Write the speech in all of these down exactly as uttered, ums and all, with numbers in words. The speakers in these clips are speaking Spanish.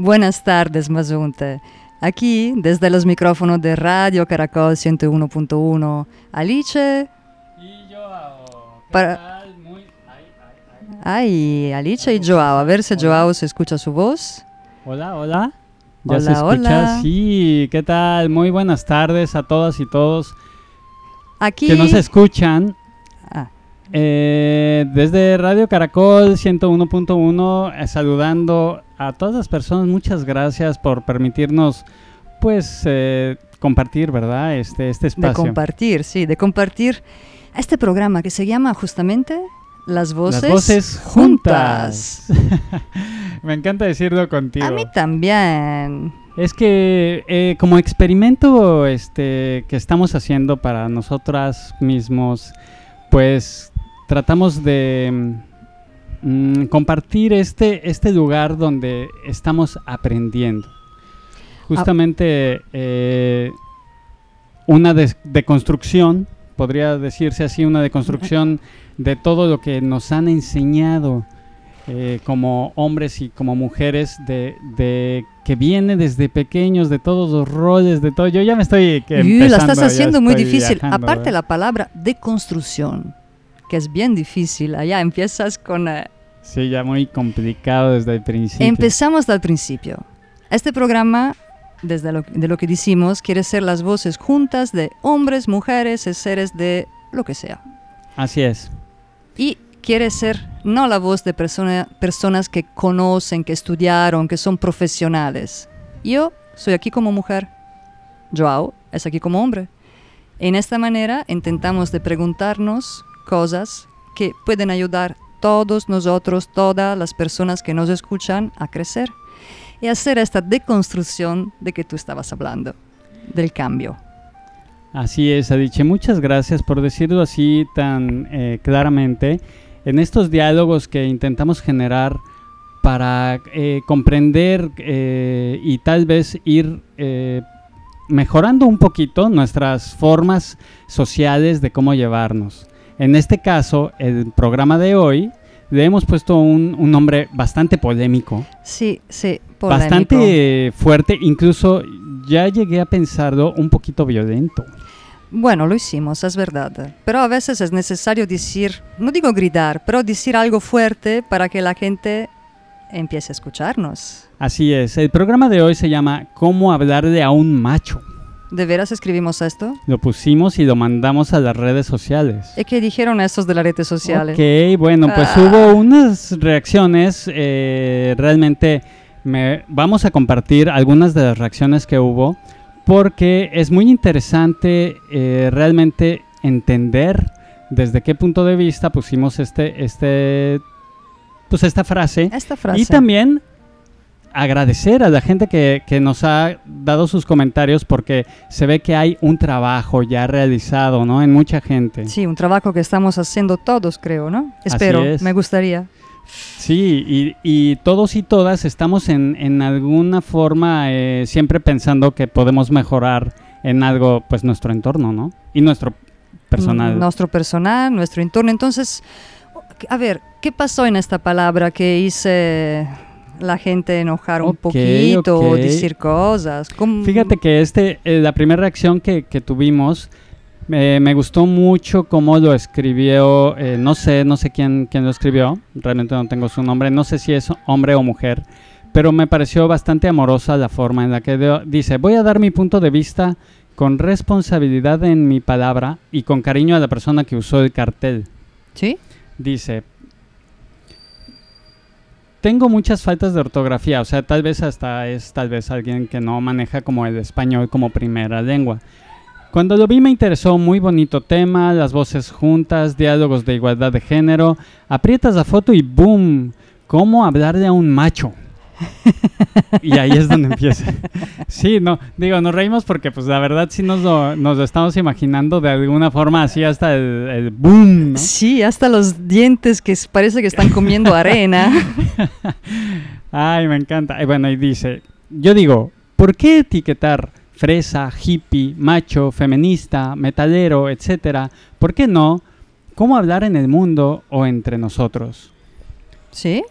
Buenas tardes, Mazunte. Aquí, desde los micrófonos de Radio Caracol ciento uno punto uno, Alice. Y Joao. ¿Qué Para... tal? Muy... Ay, ay, ay. Ay, Alice y Joao. A ver si Joao se escucha su voz. Hola, hola. ¿Ya Hola, se escucha? hola. Sí, ¿qué tal? Muy buenas tardes a todas y todos Aquí... que nos escuchan. Ah. Eh, desde Radio Caracol ciento uno punto uno, eh, saludando a todas las personas. Muchas gracias por permitirnos, pues, eh, compartir, ¿verdad? Este, este espacio. De compartir, sí, de compartir este programa que se llama justamente Las Voces, Las Voces Juntas. Me encanta decirlo contigo. A mí también. Es que eh, como experimento este, que estamos haciendo para nosotras mismos, pues tratamos de mm, compartir este, este lugar donde estamos aprendiendo. Justamente eh, una des- deconstrucción, podría decirse así, una deconstrucción de todo lo que nos han enseñado eh, como hombres y como mujeres, de, de que viene desde pequeños, de todos los roles, de todo. Yo ya me estoy que Y empezando, la estás ya haciendo muy estoy difícil. viajando, Aparte ¿verdad? la palabra deconstrucción, que es bien difícil. Allá empiezas con... eh, Sí, ya muy complicado desde el principio. Empezamos del principio. Este programa, desde lo, de lo que decimos, quiere ser las voces juntas de hombres, mujeres, seres de lo que sea. Así es. Y quiere ser no la voz de persona, personas que conocen, que estudiaron, que son profesionales. Yo soy aquí como mujer. Joao es aquí como hombre. En esta manera intentamos de preguntarnos cosas que pueden ayudar todos nosotros, todas las personas que nos escuchan a crecer y hacer esta deconstrucción de que tú estabas hablando, del cambio. Así es, Adiche. Muchas gracias por decirlo así tan eh, claramente. En estos diálogos que intentamos generar para eh, comprender eh, y tal vez ir eh, mejorando un poquito nuestras formas sociales de cómo llevarnos. En este caso, el programa de hoy le hemos puesto un, un nombre bastante polémico. Sí, sí, polémico. Bastante fuerte, incluso ya llegué a pensarlo un poquito violento. Bueno, lo hicimos, es verdad. Pero a veces es necesario decir, no digo gritar, pero decir algo fuerte para que la gente empiece a escucharnos. Así es, el programa de hoy se llama ¿Cómo hablarle a un macho? ¿De veras escribimos esto? Lo pusimos y lo mandamos a las redes sociales. ¿Y qué dijeron estos de las redes sociales? Ok, bueno, pues Ah. hubo unas reacciones, eh, realmente me, vamos a compartir algunas de las reacciones que hubo, porque es muy interesante eh, realmente entender desde qué punto de vista pusimos este, este, pues esta frase. Esta frase. Y también agradecer a la gente que, que nos ha dado sus comentarios, porque se ve que hay un trabajo ya realizado, ¿no? En mucha gente. Sí, un trabajo que estamos haciendo todos, creo, ¿no? Así Espero, es. me gustaría. Sí, y, y todos y todas estamos en, en alguna forma eh, siempre pensando que podemos mejorar en algo, pues nuestro entorno, ¿no? Y nuestro personal. Mm, Nuestro personal, nuestro entorno. Entonces, a ver, ¿qué pasó en esta palabra que hice la gente enojar un Ok, poquito o ok. decir cosas? ¿Cómo? Fíjate que este, eh, la primera reacción que, que tuvimos, eh, me gustó mucho cómo lo escribió, eh, no sé, no sé quién, quién lo escribió, realmente no tengo su nombre, no sé si es hombre o mujer, pero me pareció bastante amorosa la forma en la que dio- dice, voy a dar mi punto de vista con responsabilidad en mi palabra y con cariño a la persona que usó el cartel. ¿Sí? Dice, tengo muchas faltas de ortografía, o sea, tal vez hasta es tal vez alguien que no maneja como el español como primera lengua. Cuando lo vi me interesó, muy bonito tema, las voces juntas, diálogos de igualdad de género, aprietas la foto y ¡boom! ¿Cómo hablarle a un macho? Y ahí es donde empieza. Sí, no, digo, nos reímos porque pues la verdad sí nos lo, nos lo estamos imaginando de alguna forma así hasta el, el boom, ¿no? Sí, hasta los dientes que s- parece que están comiendo arena. Ay, me encanta. Y bueno, y dice, yo digo, ¿por qué etiquetar fresa, hippie, macho, feminista, metalero, etcétera? ¿Por qué no? ¿Cómo hablar en el mundo o entre nosotros? ¿Sí?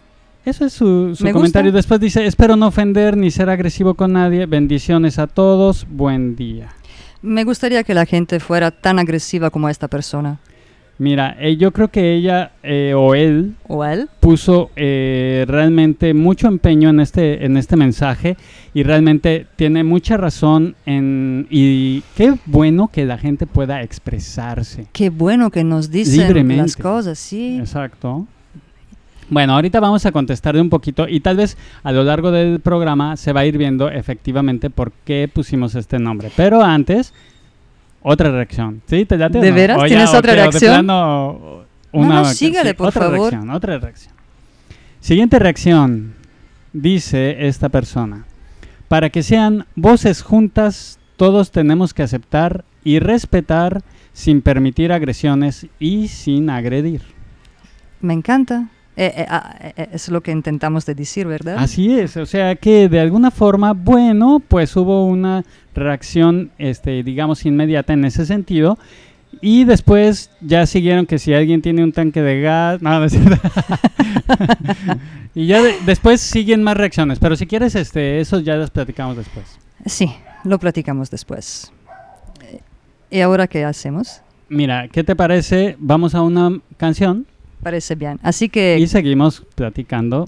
Eso es su, su Me comentario. gusta. Después dice, espero no ofender ni ser agresivo con nadie. Bendiciones a todos. Buen día. Me gustaría que la gente fuera tan agresiva como esta persona. Mira, eh, yo creo que ella eh, o él ¿O él? puso eh, realmente mucho empeño en este, en este mensaje y realmente tiene mucha razón en... Y qué bueno que la gente pueda expresarse. Qué bueno que nos dicen Libremente. las cosas, sí. Exacto. Bueno, ahorita vamos a contestarle un poquito y tal vez a lo largo del programa se va a ir viendo efectivamente por qué pusimos este nombre. Pero antes, otra reacción. ¿Sí? ¿Te late o ¿De no? veras? O ya, ¿Tienes o otra que- o de reacción? plano, una No, no, vaca- sígale, por otra favor. Reacción, otra reacción. Siguiente reacción. Dice esta persona. Para que sean voces juntas, todos tenemos que aceptar y respetar sin permitir agresiones y sin agredir. Me encanta. Eh, eh, ah, eh, es lo que intentamos de decir, ¿verdad? Así es, o sea que de alguna forma, bueno, pues hubo una reacción, este, digamos, inmediata en ese sentido. Y después ya siguieron que si alguien tiene un tanque de gas... No, no es cierto. Y ya de- después siguen más reacciones. Pero si quieres, este, eso ya las platicamos después. Sí, lo platicamos después. Eh, ¿Y ahora qué hacemos? Mira, ¿qué te parece? Vamos a una canción Parece bien. Así que... y seguimos platicando.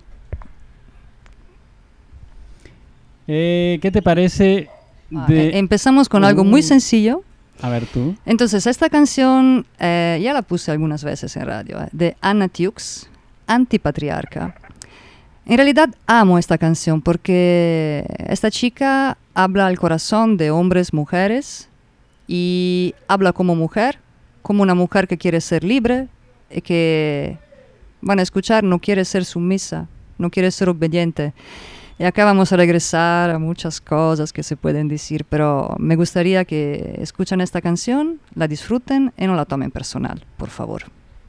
Eh, ¿Qué te parece ah, de... eh, empezamos con algo muy Uh. sencillo. A ver tú. Entonces, esta canción eh, ya la puse algunas veces en radio, eh, de Anna Tijoux, Antipatriarca. En realidad amo esta canción porque esta chica habla al corazón de hombres, mujeres, y habla como mujer, como una mujer que quiere ser libre y que, van a escuchar, no quiere ser sumisa, no quiere ser obediente. Y acá vamos a regresar a muchas cosas que se pueden decir, pero me gustaría que escuchen esta canción, la disfruten y no la tomen personal, por favor.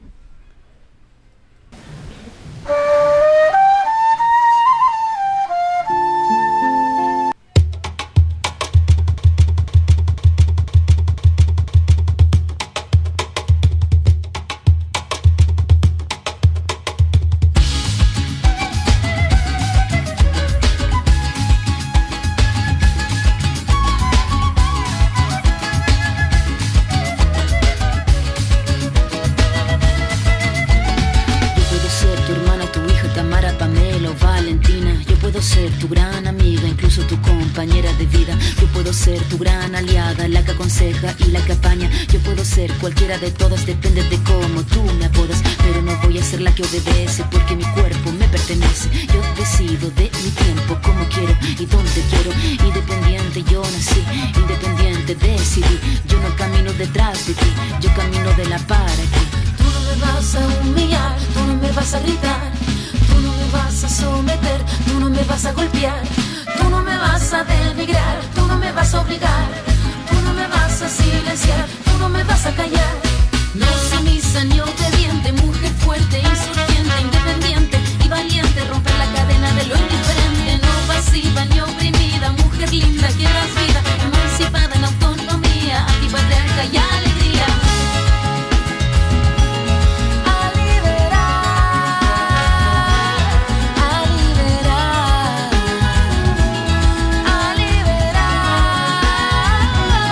Yo puedo ser tu hermana, tu hija, Tamara, Pamela o Valentina. Yo puedo ser tu gran amiga, incluso tu compañera de vida. Yo puedo ser tu gran aliada, la que aconseja y la que apaña. Yo puedo ser cualquiera de todas, depende de cómo tú me apodas. Pero no voy a ser la que obedece, porque mi cuerpo me pertenece. Yo decido de mi tiempo, como quiero y donde quiero. Independiente yo nací, independiente decidí. Yo no camino detrás de ti, yo camino de la para ti. Tú no me vas a humillar, tú no me vas a gritar, tú no me vas a someter, tú no me vas a golpear, tú no me vas a denigrar, tú no me vas a obligar, tú no me vas a silenciar, tú no me vas a callar. No sumisa ni obediente, mujer fuerte, insurgente, independiente y valiente, romper la cadena de lo indiferente, no pasiva ni oprimida, mujer linda que das vida, emancipada en autonomía, antipatriarca y alegría. A liberar, a liberar, a liberar,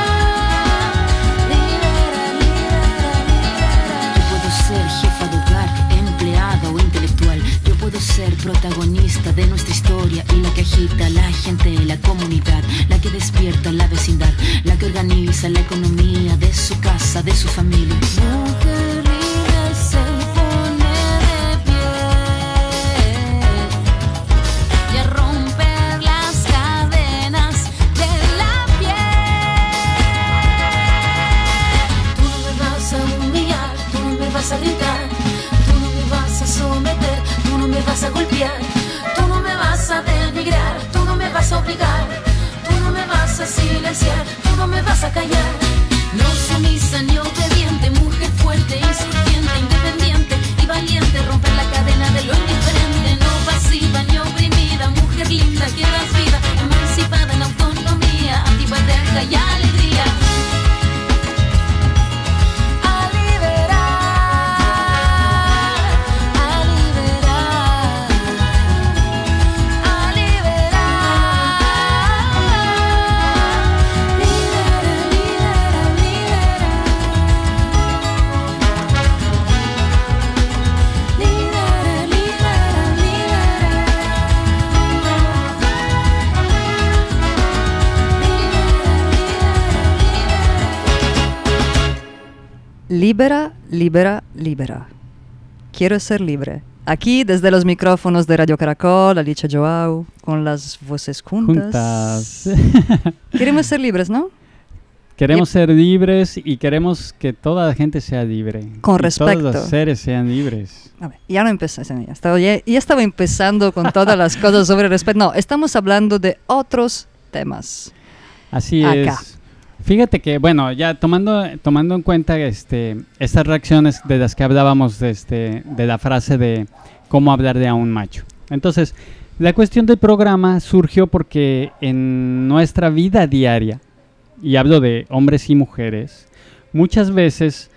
libera, libera, libera. Yo puedo ser jefa de hogar, empleada o intelectual. Yo puedo ser protagonista de nuestra historia y la que agita a la gente, la comunidad, la que despierta la vecindad, la que organiza la economía de su casa, de su familia. Mujer libre se pone de pie y a romper las cadenas de la piel. Tú no me vas a humillar, tú no me vas a gritar, tú no me vas a someter, tú no me vas a golpear, tú no me vas a denigrar, tú no me vas a obligar, tú no me vas a silenciar, tú no me vas a callar. No sumisa ni obediente, mujer fuerte, insurgente, independiente y valiente, romper la cadena de lo indiferente, no pasiva ni oprimida, mujer linda que das vida, emancipada en autonomía, antipatriarca y alegría. A liberar, Libera, libera, libera. Quiero ser libre. Aquí, desde los micrófonos de Radio Caracol, Alicia Joao, con las voces juntas. Juntas. Queremos ser libres, ¿no? Queremos ser libres y queremos que toda la gente sea libre. Con y respecto. todos los seres sean libres. A ver, ya no empecé, ya estaba, ya, ya estaba empezando con todas las cosas sobre respeto. No, estamos hablando de otros temas. Así Acá. es. Fíjate que, bueno, ya tomando, tomando en cuenta este, estas reacciones de las que hablábamos, de, este, de la frase de cómo hablarle a un macho. Entonces, la cuestión del programa surgió porque en nuestra vida diaria, y hablo de hombres y mujeres, muchas veces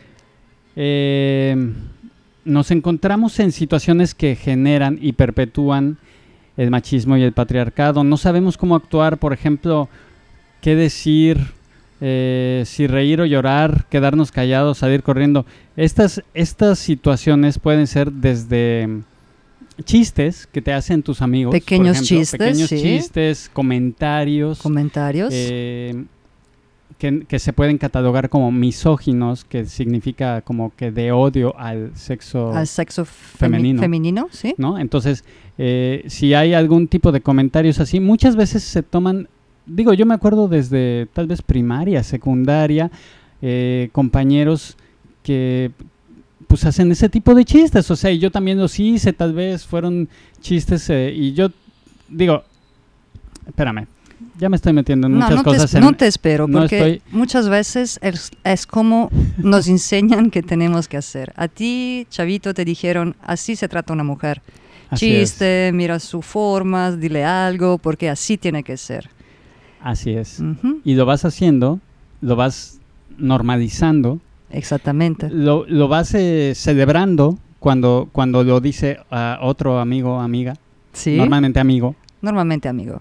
eh, nos encontramos en situaciones que generan y perpetúan el machismo y el patriarcado. No sabemos cómo actuar, por ejemplo, qué decir, eh, si reír o llorar, quedarnos callados, salir corriendo. Estas, estas situaciones pueden ser desde chistes que te hacen tus amigos, Pequeños por ejemplo, chistes, pequeños sí. chistes, comentarios, Comentarios. eh, que, que se pueden catalogar como misóginos, que significa como que de odio al sexo, al sexo femi- femenino. femenino, ¿sí? ¿no? Entonces, eh, si hay algún tipo de comentarios así, muchas veces se toman, digo, yo me acuerdo desde tal vez primaria, secundaria, eh, compañeros que pues hacen ese tipo de chistes, o sea, y yo también los hice, tal vez fueron chistes, eh, y yo digo, espérame, ya me estoy metiendo en No, muchas no cosas. te, en- no te espero, no porque estoy- muchas veces es, es como nos enseñan que tenemos que hacer. A ti, chavito, te dijeron, así se trata una mujer. Así es, Chiste, mira sus formas, dile algo, porque así tiene que ser. así es. Ujú, Y lo vas haciendo, lo vas normalizando, exactamente. lo, lo vas eh, celebrando cuando, cuando lo dice a otro amigo o amiga, Sí, normalmente amigo. normalmente, amigo.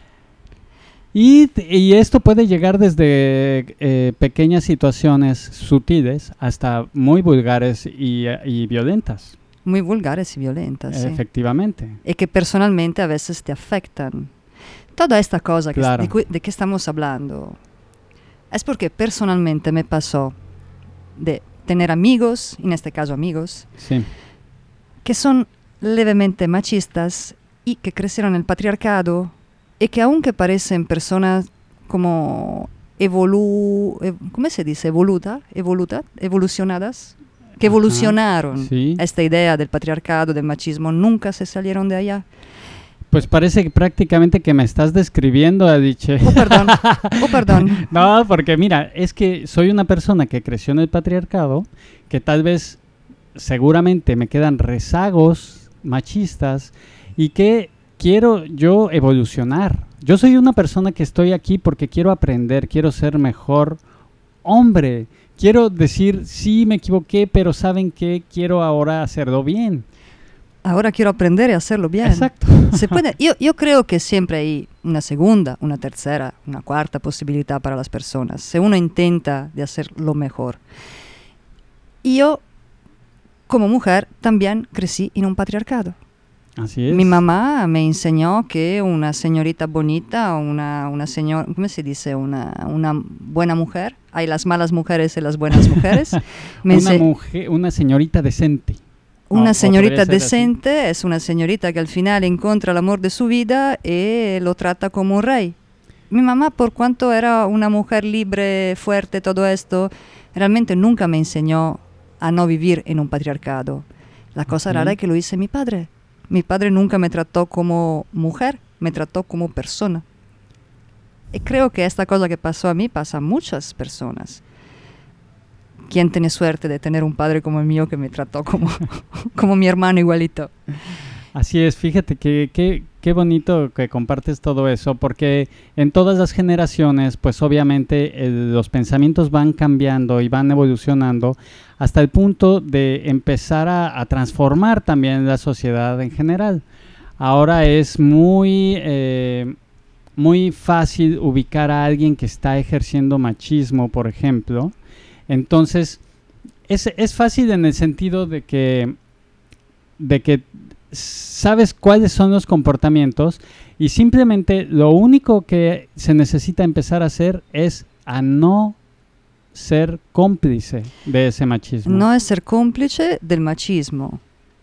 Y, y esto puede llegar desde eh, pequeñas situaciones sutiles hasta muy vulgares y, eh, y violentas, Muy vulgares y violentas, sí. efectivamente. Y que personalmente a veces te afectan. Toda esta cosa que, Claro. de, cui- de que estamos hablando es porque personalmente me pasó de tener amigos, en este caso amigos, Sí, que son levemente machistas y que crecieron en el patriarcado y que aunque parecen personas como evolu... ev- ¿cómo se dice? Evoluta, evoluta, evolucionadas, que Ajá, evolucionaron sí. esta idea del patriarcado, del machismo, nunca se salieron de allá. Pues parece que prácticamente que me estás describiendo, Adiche. Oh, perdón, oh, perdón. No, porque mira, es que soy una persona que creció en el patriarcado, que tal vez seguramente me quedan rezagos machistas y que quiero yo evolucionar. Yo soy una persona que estoy aquí porque quiero aprender, quiero ser mejor hombre. Quiero decir, sí, me equivoqué, pero ¿saben qué? Quiero ahora hacerlo bien. Ahora quiero aprender a hacerlo bien. Exacto. Se puede, yo, yo creo que siempre hay una segunda, una tercera, una cuarta posibilidad para las personas. Si uno intenta de hacer lo mejor. Y yo, como mujer, también crecí en un patriarcado. Así es. Mi mamá me enseñó que una señorita bonita, una, una señora, ¿cómo se dice? Una, una buena mujer. Hay las malas mujeres y las buenas mujeres. Me una, ense- mujer, una señorita decente. Una O- o señorita podría ser así. decente es una señorita que al final encuentra el amor de su vida y lo trata como un rey. Mi mamá, por cuanto era una mujer libre, fuerte, todo esto, realmente nunca me enseñó a no vivir en un patriarcado. La cosa Ujú. rara es que lo hice mi padre. Mi padre nunca me trató como mujer, me trató como persona. Y creo que esta cosa que pasó a mí pasa a muchas personas. ¿Quién tiene suerte de tener un padre como el mío que me trató como, como mi hermano igualito? Así es, fíjate que que- qué bonito que compartes todo eso, porque en todas las generaciones, pues obviamente el- los pensamientos van cambiando y van evolucionando hasta el punto de empezar a, a transformar también la sociedad en general. Ahora es muy, eh, muy fácil ubicar a alguien que está ejerciendo machismo, por ejemplo. Entonces, es, es fácil en el sentido de que, de que sabes cuáles son los comportamientos y simplemente lo único que se necesita empezar a hacer es a no ser cómplice de ese machismo. No es ser cómplice del machismo.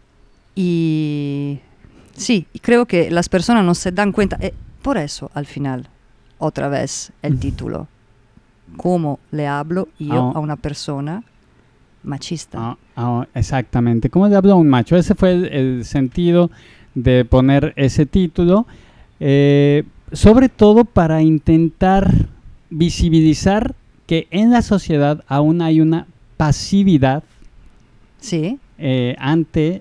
Y sí, creo que las personas no se dan cuenta. Eh, por eso, al final, otra vez el título. ¿Cómo le hablo yo Oh. a una persona machista? Ah, ah, exactamente. ¿Cómo le hablo a un macho? Ese fue el, el sentido de poner ese título. Eh, sobre todo para intentar visibilizar que en la sociedad aún hay una pasividad Sí, eh, ante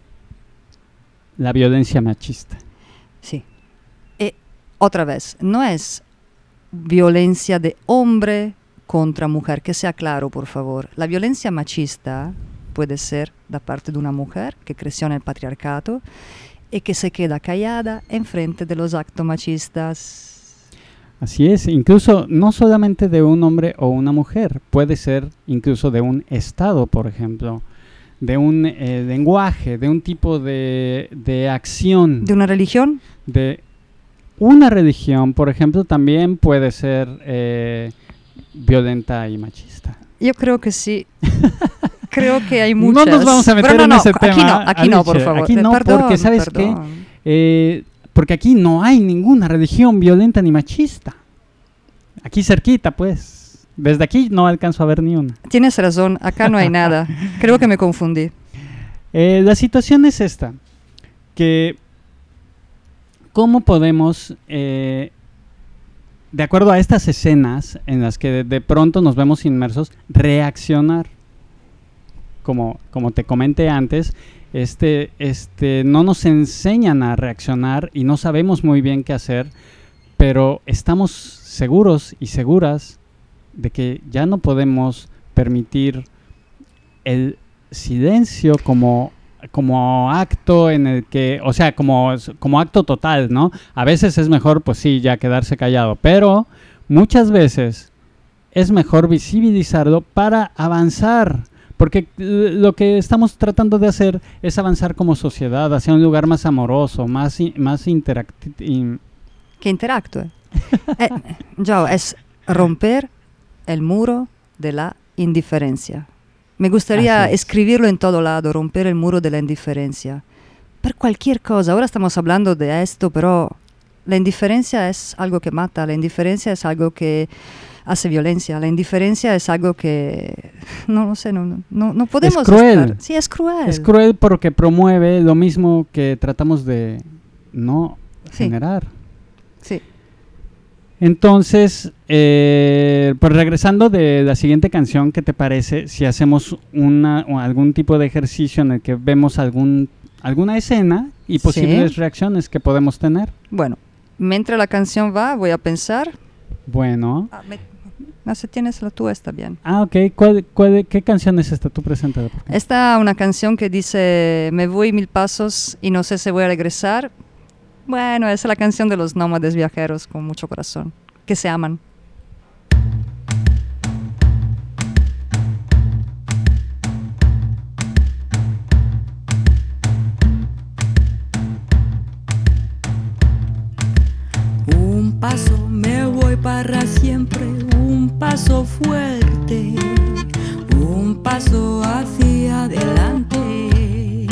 la violencia machista. sí. Y otra vez, no es violencia de hombre contra mujer, que sea claro, por favor. La violencia machista puede ser da parte de una mujer que creció en el patriarcado y que se queda callada en frente de los actos machistas. Así es, incluso no solamente de un hombre o una mujer, puede ser incluso de un estado, por ejemplo, de un eh, lenguaje, de un tipo de, de acción, ¿De una religión? de una religión, por ejemplo, también puede ser eh, violenta y machista. Yo creo que sí. Creo que hay muchas. No nos vamos a meter Pero no, en no, ese aquí tema. no, aquí no, por Alicia, favor. aquí no, Perdón, porque ¿sabes qué? perdón. Eh, porque aquí no hay ninguna religión violenta ni machista. Aquí cerquita, pues. Desde aquí no alcanzo a ver ni una. Tienes razón, acá no hay nada. Creo que me confundí. Eh, la situación es esta, que cómo podemos, eh, de acuerdo a estas escenas en las que de, de pronto nos vemos inmersos, reaccionar. Como, como te comenté antes, este, este, no nos enseñan a reaccionar y no sabemos muy bien qué hacer, pero estamos seguros y seguras de que ya no podemos permitir el silencio como, como acto en el que, o sea, como, como acto total, ¿no? A veces es mejor, pues sí, ya quedarse callado, pero muchas veces es mejor visibilizarlo para avanzar, porque lo que estamos tratando de hacer es avanzar como sociedad hacia un lugar más amoroso, más, más interactivo. Que interactúe. eh, Joao, es romper el muro de la indiferencia. Me gustaría Así es. escribirlo en todo lado, romper el muro de la indiferencia. Por cualquier cosa, ahora estamos hablando de esto, pero la indiferencia es algo que mata, la indiferencia es algo que hace violencia, la indiferencia es algo que, no lo sé, no, no, no podemos Es cruel. estar- Sí, es cruel. Es cruel porque promueve lo mismo que tratamos de no Sí. generar. Sí. Entonces, eh, pues regresando de la siguiente canción, ¿qué te parece si hacemos una, o algún tipo de ejercicio en el que vemos algún, alguna escena y posibles Sí. reacciones que podemos tener? Bueno, mientras la canción va, voy a pensar. Bueno. Ah, me- no sé, tienes la tuya, está bien. Ah, ok. ¿Cuál, cuál, ¿Qué canción es esta? Tú preséntala, por favor. Esta una canción que dice, me voy mil pasos y no sé si voy a regresar. Bueno, es la canción de los nómades viajeros con mucho corazón, que se aman. Un paso me voy para siempre, un paso fuerte, un paso hacia adelante.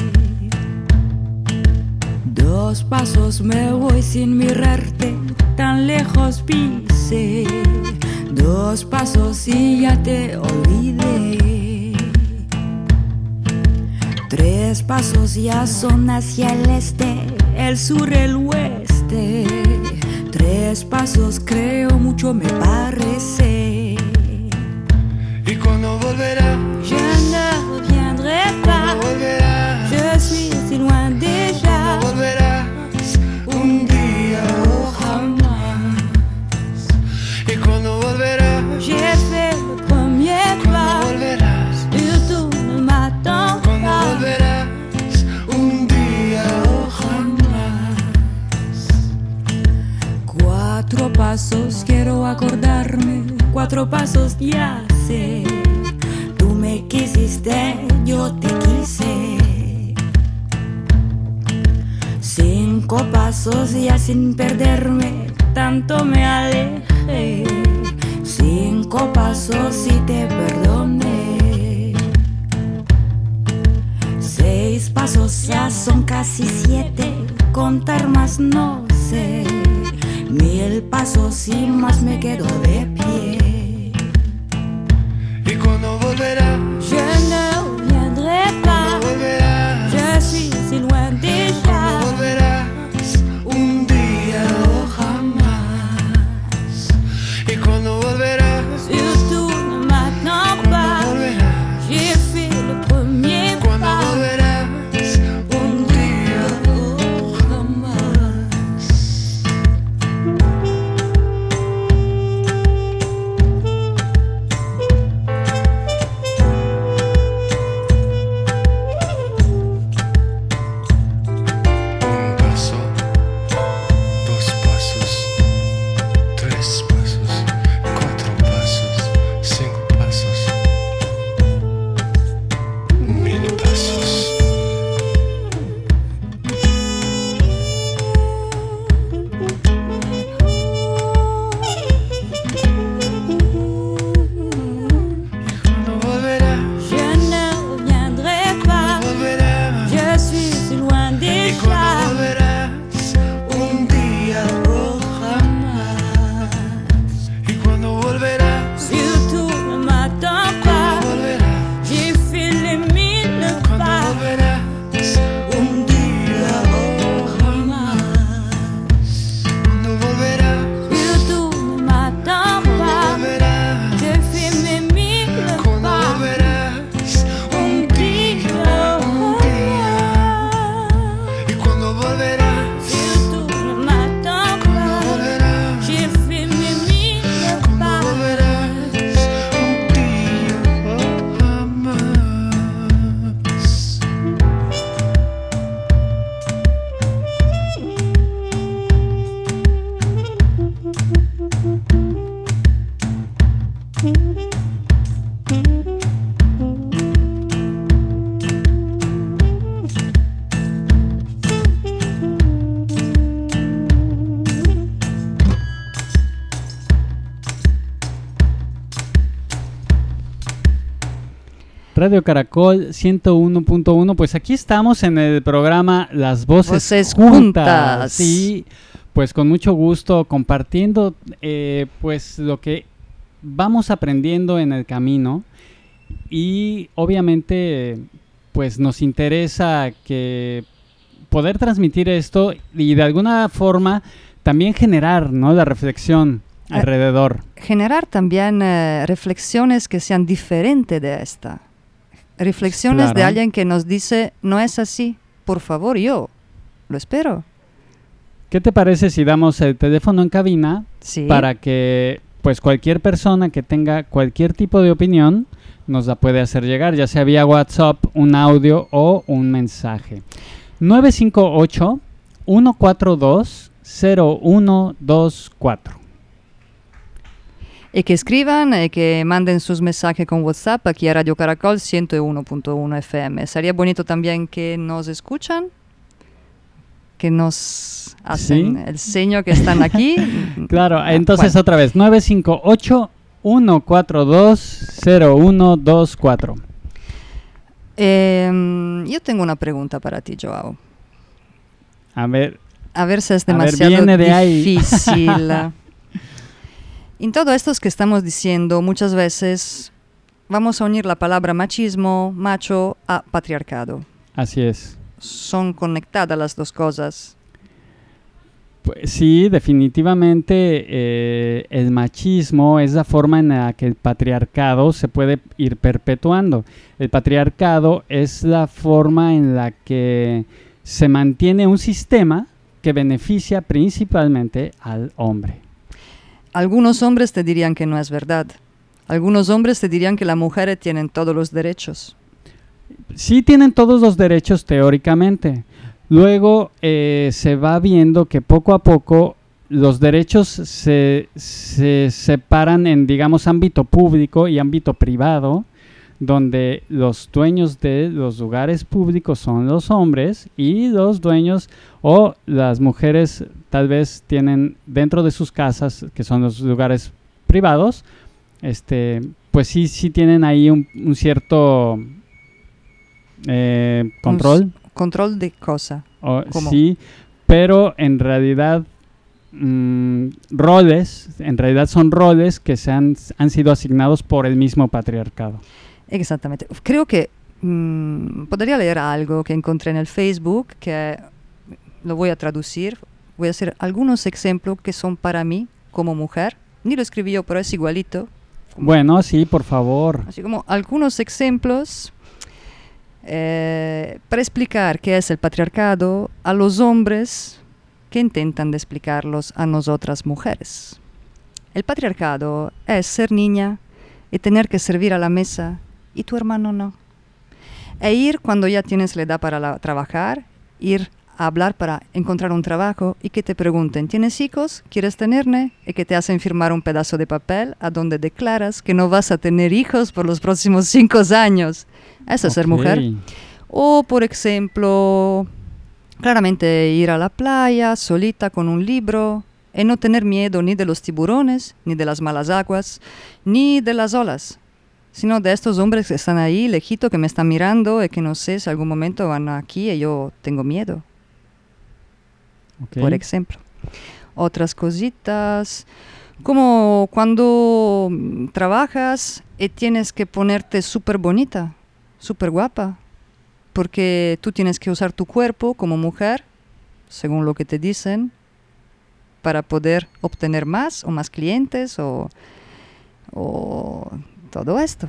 Dos pasos me voy sin mirarte, tan lejos pise. Dos pasos y ya te olvidé. Tres pasos ya son hacia el este, el sur, el oeste. Tres pasos creo mucho me parece. ¿Y cuándo volverá? Je ne reviendrai pas. ¿Cuándo volverás? Je suis si loin déjà. ¿Cuándo volverás? Un día o jamás. ¿Y cuándo volverás? J'ai fait le premier ¿Cuándo pas. volverás? Et tout ne m'attend ¿Cuándo pas. volverás? Un día o jamás. Cuatro pasos quiero acordarme, cuatro pasos ya sé. Tú me quisiste, yo te quise. Cinco pasos ya sin perderme, tanto me alejé. Cinco pasos y te perdoné. Seis pasos ya son casi siete. Contar más no sé. Mil pasos y más me quedo de pie. ¿Y cuando volverás? Je ne reviendrai pas. ¿Cuándo volverás? Je suis si loin déjà. ¿Cuándo volverás? Un día o jamás. ¿Y cuando volverás? Surtout ne m'attends ¿Cuándo pas. volverás? J'ai fait le premier ¿Cuándo pas. volverás? Un día o jamás. Un paso, dos pasos, tres pasos, cuatro pasos, cinco pasos, mil pasos. ¿Cuándo volverás? Je ne reviendrai pas. Volverás. Je suis si loin ¿Y cuándo déjà. volverás? Un día o jamás. ¿Y cuándo volverás? Surtout ne m'attends pas. ¿Cuándo volverás? J'ai fait les mille ¿Cuándo pas. volverás? Un día o jamás. ¿Cuándo volverás? Surtout ne m'attends ¿Cuándo pas. volverás? J'ai fait mes mille ¿Cuándo pas. volverás? Un día, un día. ¿Y cuándo volverás? Surtout ne m'attends ¿Cuándo pas. volverás? J'ai fait mes mille ¿Cuándo pas. volverás? Un día o jamás. Radio Caracol ciento uno punto uno, pues aquí estamos en el programa Las Voces, Voces Juntas. Juntas. Y pues con mucho gusto compartiendo eh, pues lo que vamos aprendiendo en el camino. Y obviamente pues nos interesa que poder transmitir esto y de alguna forma también generar, ¿no?, la reflexión Eh, alrededor. Generar también eh, reflexiones que sean diferentes de esta. Reflexiones de Claro. alguien que nos dice, no es así, por favor, yo lo espero. ¿Qué te parece si damos el teléfono en cabina Sí. para que pues cualquier persona que tenga cualquier tipo de opinión nos la puede hacer llegar, ya sea vía WhatsApp, un audio o un mensaje? nueve cinco ocho, uno cuatro dos, cero uno dos cuatro. Y que escriban y que manden sus mensajes con WhatsApp aquí a Radio Caracol ciento uno punto uno F M. Sería bonito también que nos escuchan, que nos hacen Sí. el seño que están aquí. Claro, Ah, entonces bueno. otra vez, nueve cinco ocho, uno cuatro dos, cero uno dos cuatro. Em, yo tengo una pregunta para ti, Joao. A ver, A ver si es A ver, demasiado viene de ahí. difícil. En todo esto que estamos diciendo, muchas veces vamos a unir la palabra machismo, macho, a patriarcado. así es. Son conectadas las dos cosas. Pues sí, definitivamente eh, el machismo es la forma en la que el patriarcado se puede ir perpetuando. El patriarcado es la forma en la que se mantiene un sistema que beneficia principalmente al hombre. Algunos hombres te dirían que no es verdad. Algunos hombres te dirían que las mujeres tienen todos los derechos. Sí tienen todos los derechos teóricamente. Luego eh, se va viendo que poco a poco los derechos se, se separan en, digamos, ámbito público y ámbito privado, donde los dueños de los lugares públicos son los hombres y los dueños o las mujeres tal vez tienen dentro de sus casas, que son los lugares privados, este, pues sí, sí tienen ahí un, un cierto eh, control. Un s- control de cosa. o- ¿cómo? sí, pero en realidad mm, roles, en realidad son roles que se han, han sido asignados por el mismo patriarcado. Exactamente. Creo que mm, podría leer algo que encontré en el Facebook, que lo voy a traducir. Voy a hacer algunos ejemplos que son para mí como mujer. Ni lo escribí yo, pero es igualito. Como- Bueno, sí, por favor. Así como algunos ejemplos eh, para explicar qué es el patriarcado a los hombres que intentan de explicarlos a nosotras mujeres. El patriarcado es ser niña y tener que servir a la mesa y tu hermano no. E ir cuando ya tienes la edad para la- trabajar, ir a hablar para encontrar un trabajo y que te pregunten, ¿tienes hijos? ¿Quieres tenerme? Y que te hacen firmar un pedazo de papel a donde declaras que no vas a tener hijos por los próximos cinco años. Eso es ser Ok. mujer. O, por ejemplo, claramente ir a la playa solita con un libro y no tener miedo ni de los tiburones, ni de las malas aguas, ni de las olas, sino de estos hombres que están ahí, lejito, que me están mirando y que no sé si algún momento van aquí y yo tengo miedo, Ok. por ejemplo. Otras cositas, como cuando mm, trabajas y tienes que ponerte súper bonita, súper guapa, porque tú tienes que usar tu cuerpo como mujer, según lo que te dicen, para poder obtener más o más clientes o, o todo esto.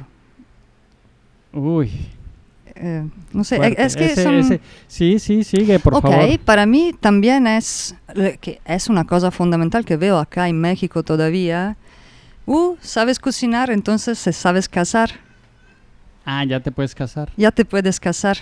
Uy, Eh, no sé, fuerte. es que Ese- son... ese- sí, sí, sigue, por ok, favor. para mí también es, eh, que es una cosa fundamental que veo acá en México todavía. Uh, sabes cocinar, entonces se sabes casar. Ah, ya te puedes casar. Ya te puedes casar.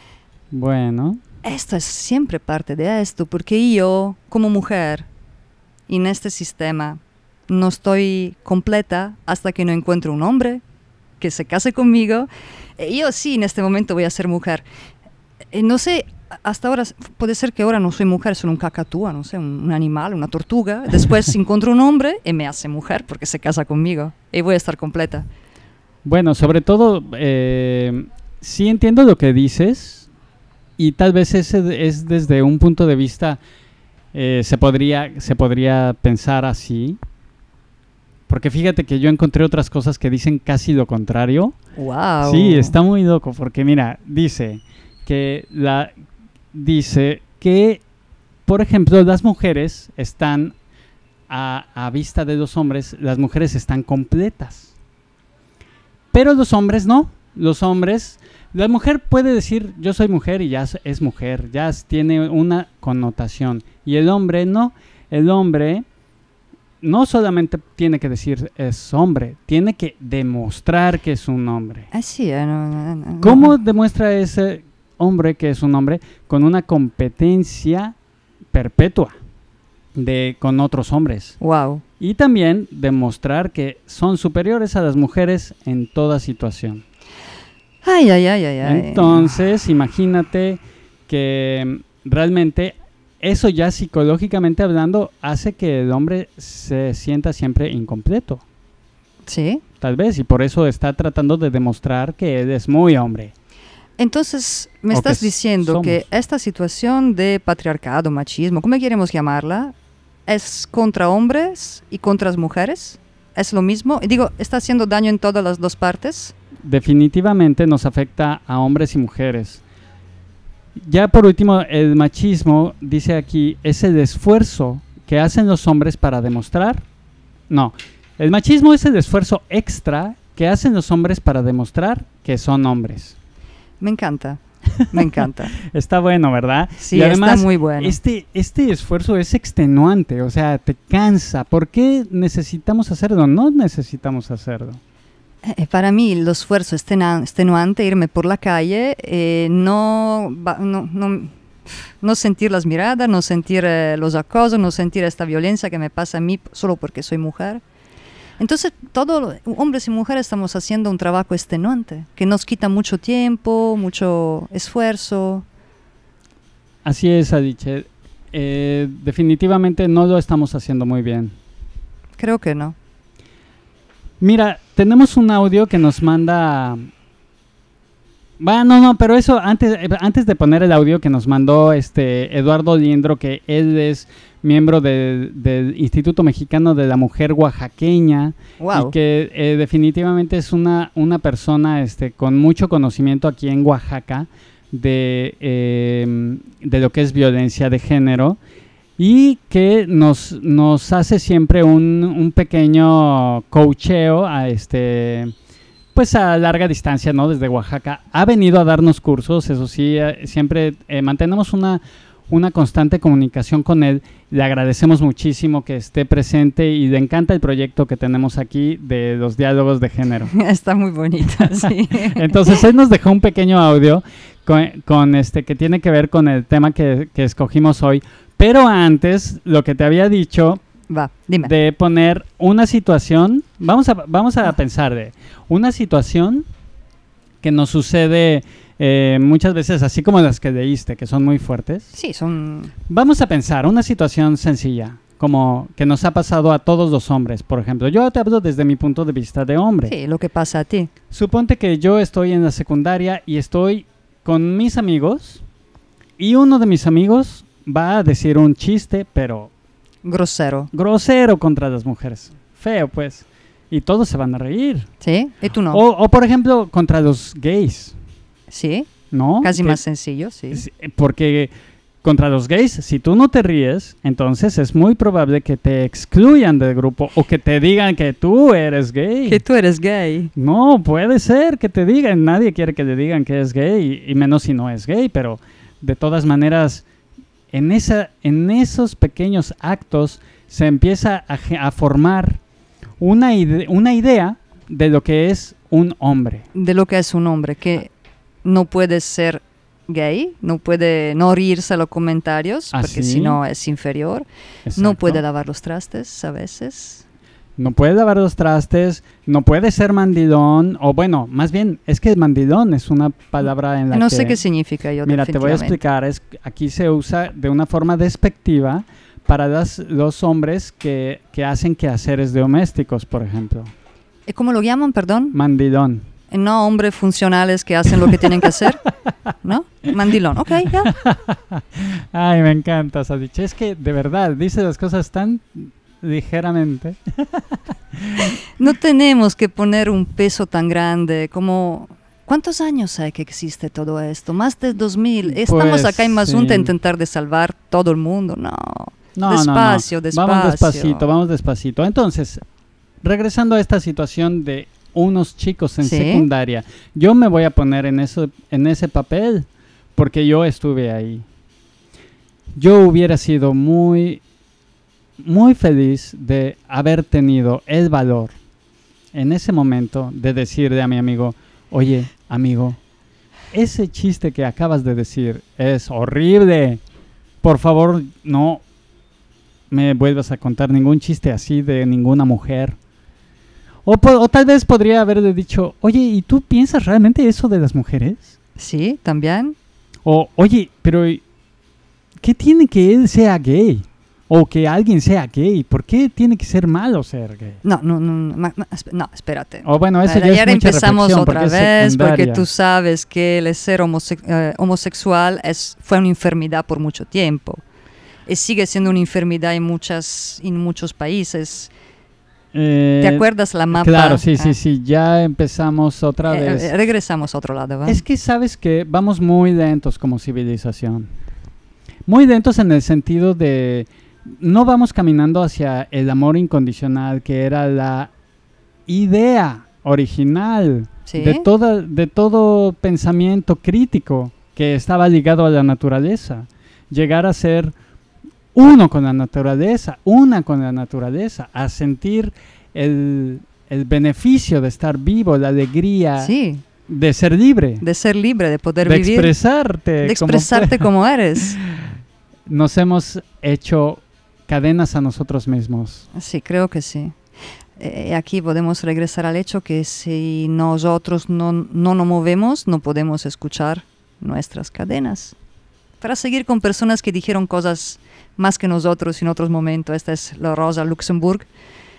Bueno, Esto es siempre parte de esto, porque yo, como mujer, en este sistema, no estoy completa hasta que no encuentro un hombre que se case conmigo. Eh, Yo sí, en este momento voy a ser mujer. Eh, No sé, hasta ahora, s- puede ser que ahora no soy mujer, soy un cacatúa, no sé, un, un animal, una tortuga. Después encuentro un hombre y me hace mujer porque se casa conmigo. Y voy a estar completa. bueno, sobre todo, eh, sí entiendo lo que dices y tal vez ese es desde un punto de vista, eh, se podría, se podría pensar así. Porque fíjate que yo encontré otras cosas que dicen casi lo contrario. ¡Wow! Sí, está muy loco porque mira, dice que la dice que por ejemplo, las mujeres están a, a vista de los hombres, las mujeres están completas. Pero los hombres no. Los hombres, la mujer puede decir yo soy mujer y ya es- es mujer, ya es- tiene una connotación. Y el hombre no. El hombre no solamente tiene que decir es hombre, tiene que demostrar que es un hombre. Ah, sí, eh, no, no, no, ¿Cómo no. demuestra ese hombre que es un hombre? Con una competencia perpetua de, con otros hombres. ¡Wow! Y también demostrar que son superiores a las mujeres en toda situación. Ay, ay, ay, ay, ay. Entonces, imagínate que mm, realmente eso ya psicológicamente hablando hace que el hombre se sienta siempre incompleto. Sí. Tal vez, y por eso está tratando de demostrar que él es muy hombre. Entonces, me O estás que diciendo que somos. esta situación de patriarcado, machismo, ¿cómo queremos llamarla? ¿Es contra hombres y contra las mujeres? ¿Es lo mismo? Y digo, ¿está haciendo daño en todas las dos partes? Definitivamente nos afecta a hombres y mujeres. Ya por último, el machismo, dice aquí, es el esfuerzo que hacen los hombres para demostrar. No, el machismo es el esfuerzo extra que hacen los hombres para demostrar que son hombres. Me encanta, me encanta. Está bueno, ¿verdad? Sí, y además, está muy bueno. Este, este esfuerzo es extenuante, o sea, te cansa. ¿Por qué necesitamos hacerlo? No necesitamos hacerlo. Eh, Para mí, el esfuerzo estena- extenuante irme por la calle, eh, no, va- no, no, no sentir las miradas, no sentir eh, los acosos, no sentir esta violencia que me pasa a mí p- solo porque soy mujer. Entonces, todos hombres y mujeres estamos haciendo un trabajo extenuante, que nos quita mucho tiempo, mucho esfuerzo. Así es, Adiche. Eh, definitivamente no lo estamos haciendo muy bien. Creo que no. Mira, tenemos un audio que nos manda... Bueno, no, no, pero eso antes, eh, antes de poner el audio que nos mandó este Eduardo Liendro, que él es miembro de- del Instituto Mexicano de la Mujer Oaxaqueña, Wow. y que eh, definitivamente es una, una persona este, con mucho conocimiento aquí en Oaxaca de, eh, de lo que es violencia de género, y que nos, nos hace siempre un, un pequeño coacheo a este... pues a larga distancia, ¿no? Desde Oaxaca. Ha venido a darnos cursos, eso sí, eh, siempre eh, mantenemos una, una constante comunicación con él. Le agradecemos muchísimo que esté presente y le encanta el proyecto que tenemos aquí de los diálogos de género. Está muy bonita, sí. Entonces él nos dejó un pequeño audio con, con este que tiene que ver con el tema que, que escogimos hoy. Pero antes, lo que te había dicho Va, dime. de poner una situación, vamos a, vamos a pensar de una situación que nos sucede eh, muchas veces, así como las que leíste, que son muy fuertes. Sí, son... Vamos a pensar una situación sencilla, como que nos ha pasado a todos los hombres, por ejemplo. Yo te hablo desde mi punto de vista de hombre. Sí, lo que pasa a ti. Suponte que yo estoy en la secundaria y estoy con mis amigos, y uno de mis amigos va a decir un chiste, pero Grosero. grosero contra las mujeres. Feo, pues. Y todos se van a reír. ¿Sí? ¿Y tú no? O, o, por ejemplo, contra los gays, Sí, ¿no? casi Que- más sencillo, sí. es- Porque contra los gays, si tú no te ríes, entonces es muy probable que te excluyan del grupo o que te digan que tú eres gay. Que tú eres gay. No, puede ser que te digan. Nadie quiere que le digan que es gay, y menos si no es gay, pero de todas maneras, en, esa, en esos pequeños actos se empieza a, ge- a formar una, ide- una idea de lo que es un hombre. De lo que es un hombre, que no puede ser gay, no puede no reírse a los comentarios, ¿Ah, porque sí? si no es inferior. No Exacto. puede lavar los trastes a veces. No puede lavar los trastes, no puede ser mandilón, o bueno, más bien, es que mandilón es una palabra en la No que... sé qué significa yo. Mira, te voy a definitivamente. explicar. Es, aquí se usa de una forma despectiva para las- los hombres que, que hacen quehaceres domésticos, por ejemplo. ¿Y cómo lo llaman, perdón? Mandilón. No hombres funcionales que hacen lo que tienen que hacer, ¿no? Mandilón, ok, ya. Ay, me encanta esa dicha. Es que, de verdad, dice las cosas tan ligeramente. No tenemos que poner un peso tan grande como... ¿Cuántos años hay que existe todo esto? Más de dos mil. Estamos Pues, acá en Mazunta a sí. intentar de salvar todo el mundo. No, No, despacio, no, no. despacio. Vamos despacito, vamos despacito. Entonces, regresando a esta situación de unos chicos en Sí. secundaria, yo me voy a poner en, eso, en ese papel porque yo estuve ahí. Yo hubiera sido muy, muy feliz de haber tenido el valor en ese momento de decirle a mi amigo, oye, amigo, ese chiste que acabas de decir es horrible. Por favor, no me vuelvas a contar ningún chiste así de ninguna mujer. O, po- o tal vez podría haberle dicho, oye, ¿y tú piensas realmente eso de las mujeres? Sí, también. O, oye, pero ¿qué tiene que él sea gay? O que alguien sea gay. ¿Por qué tiene que ser malo ser gay? No, no, no, no, ma- ma- esp- no, espérate. O bueno, eso Ahora, ya ya es mucha empezamos reflexión otra porque es vez porque secundaria. tú sabes que el ser homose- eh, homosexual es, fue una enfermedad por mucho tiempo y sigue siendo una enfermedad en, muchas, en muchos países. Eh, ¿Te acuerdas la mapa? Claro, sí, sí, Ah, sí. Ya empezamos otra eh, vez. eh, regresamos a otro lado, ¿va? Es que sabes que vamos muy lentos como civilización. Muy lentos en el sentido de no vamos caminando hacia el amor incondicional, que era la idea original Sí. de, toda, de todo pensamiento crítico que estaba ligado a la naturaleza. Llegar a ser uno con la naturaleza, una con la naturaleza, a sentir el, el beneficio de estar vivo, la alegría Sí, de ser libre, de ser libre, de poder de vivir, expresarte, de como expresarte pueda. como eres. Nos hemos hecho cadenas a nosotros mismos. Sí, creo que sí. Eh, aquí podemos regresar al hecho que si nosotros no, no nos movemos, no podemos escuchar nuestras cadenas. Para seguir con personas que dijeron cosas más que nosotros en otros momentos, esta es la Rosa Luxemburg.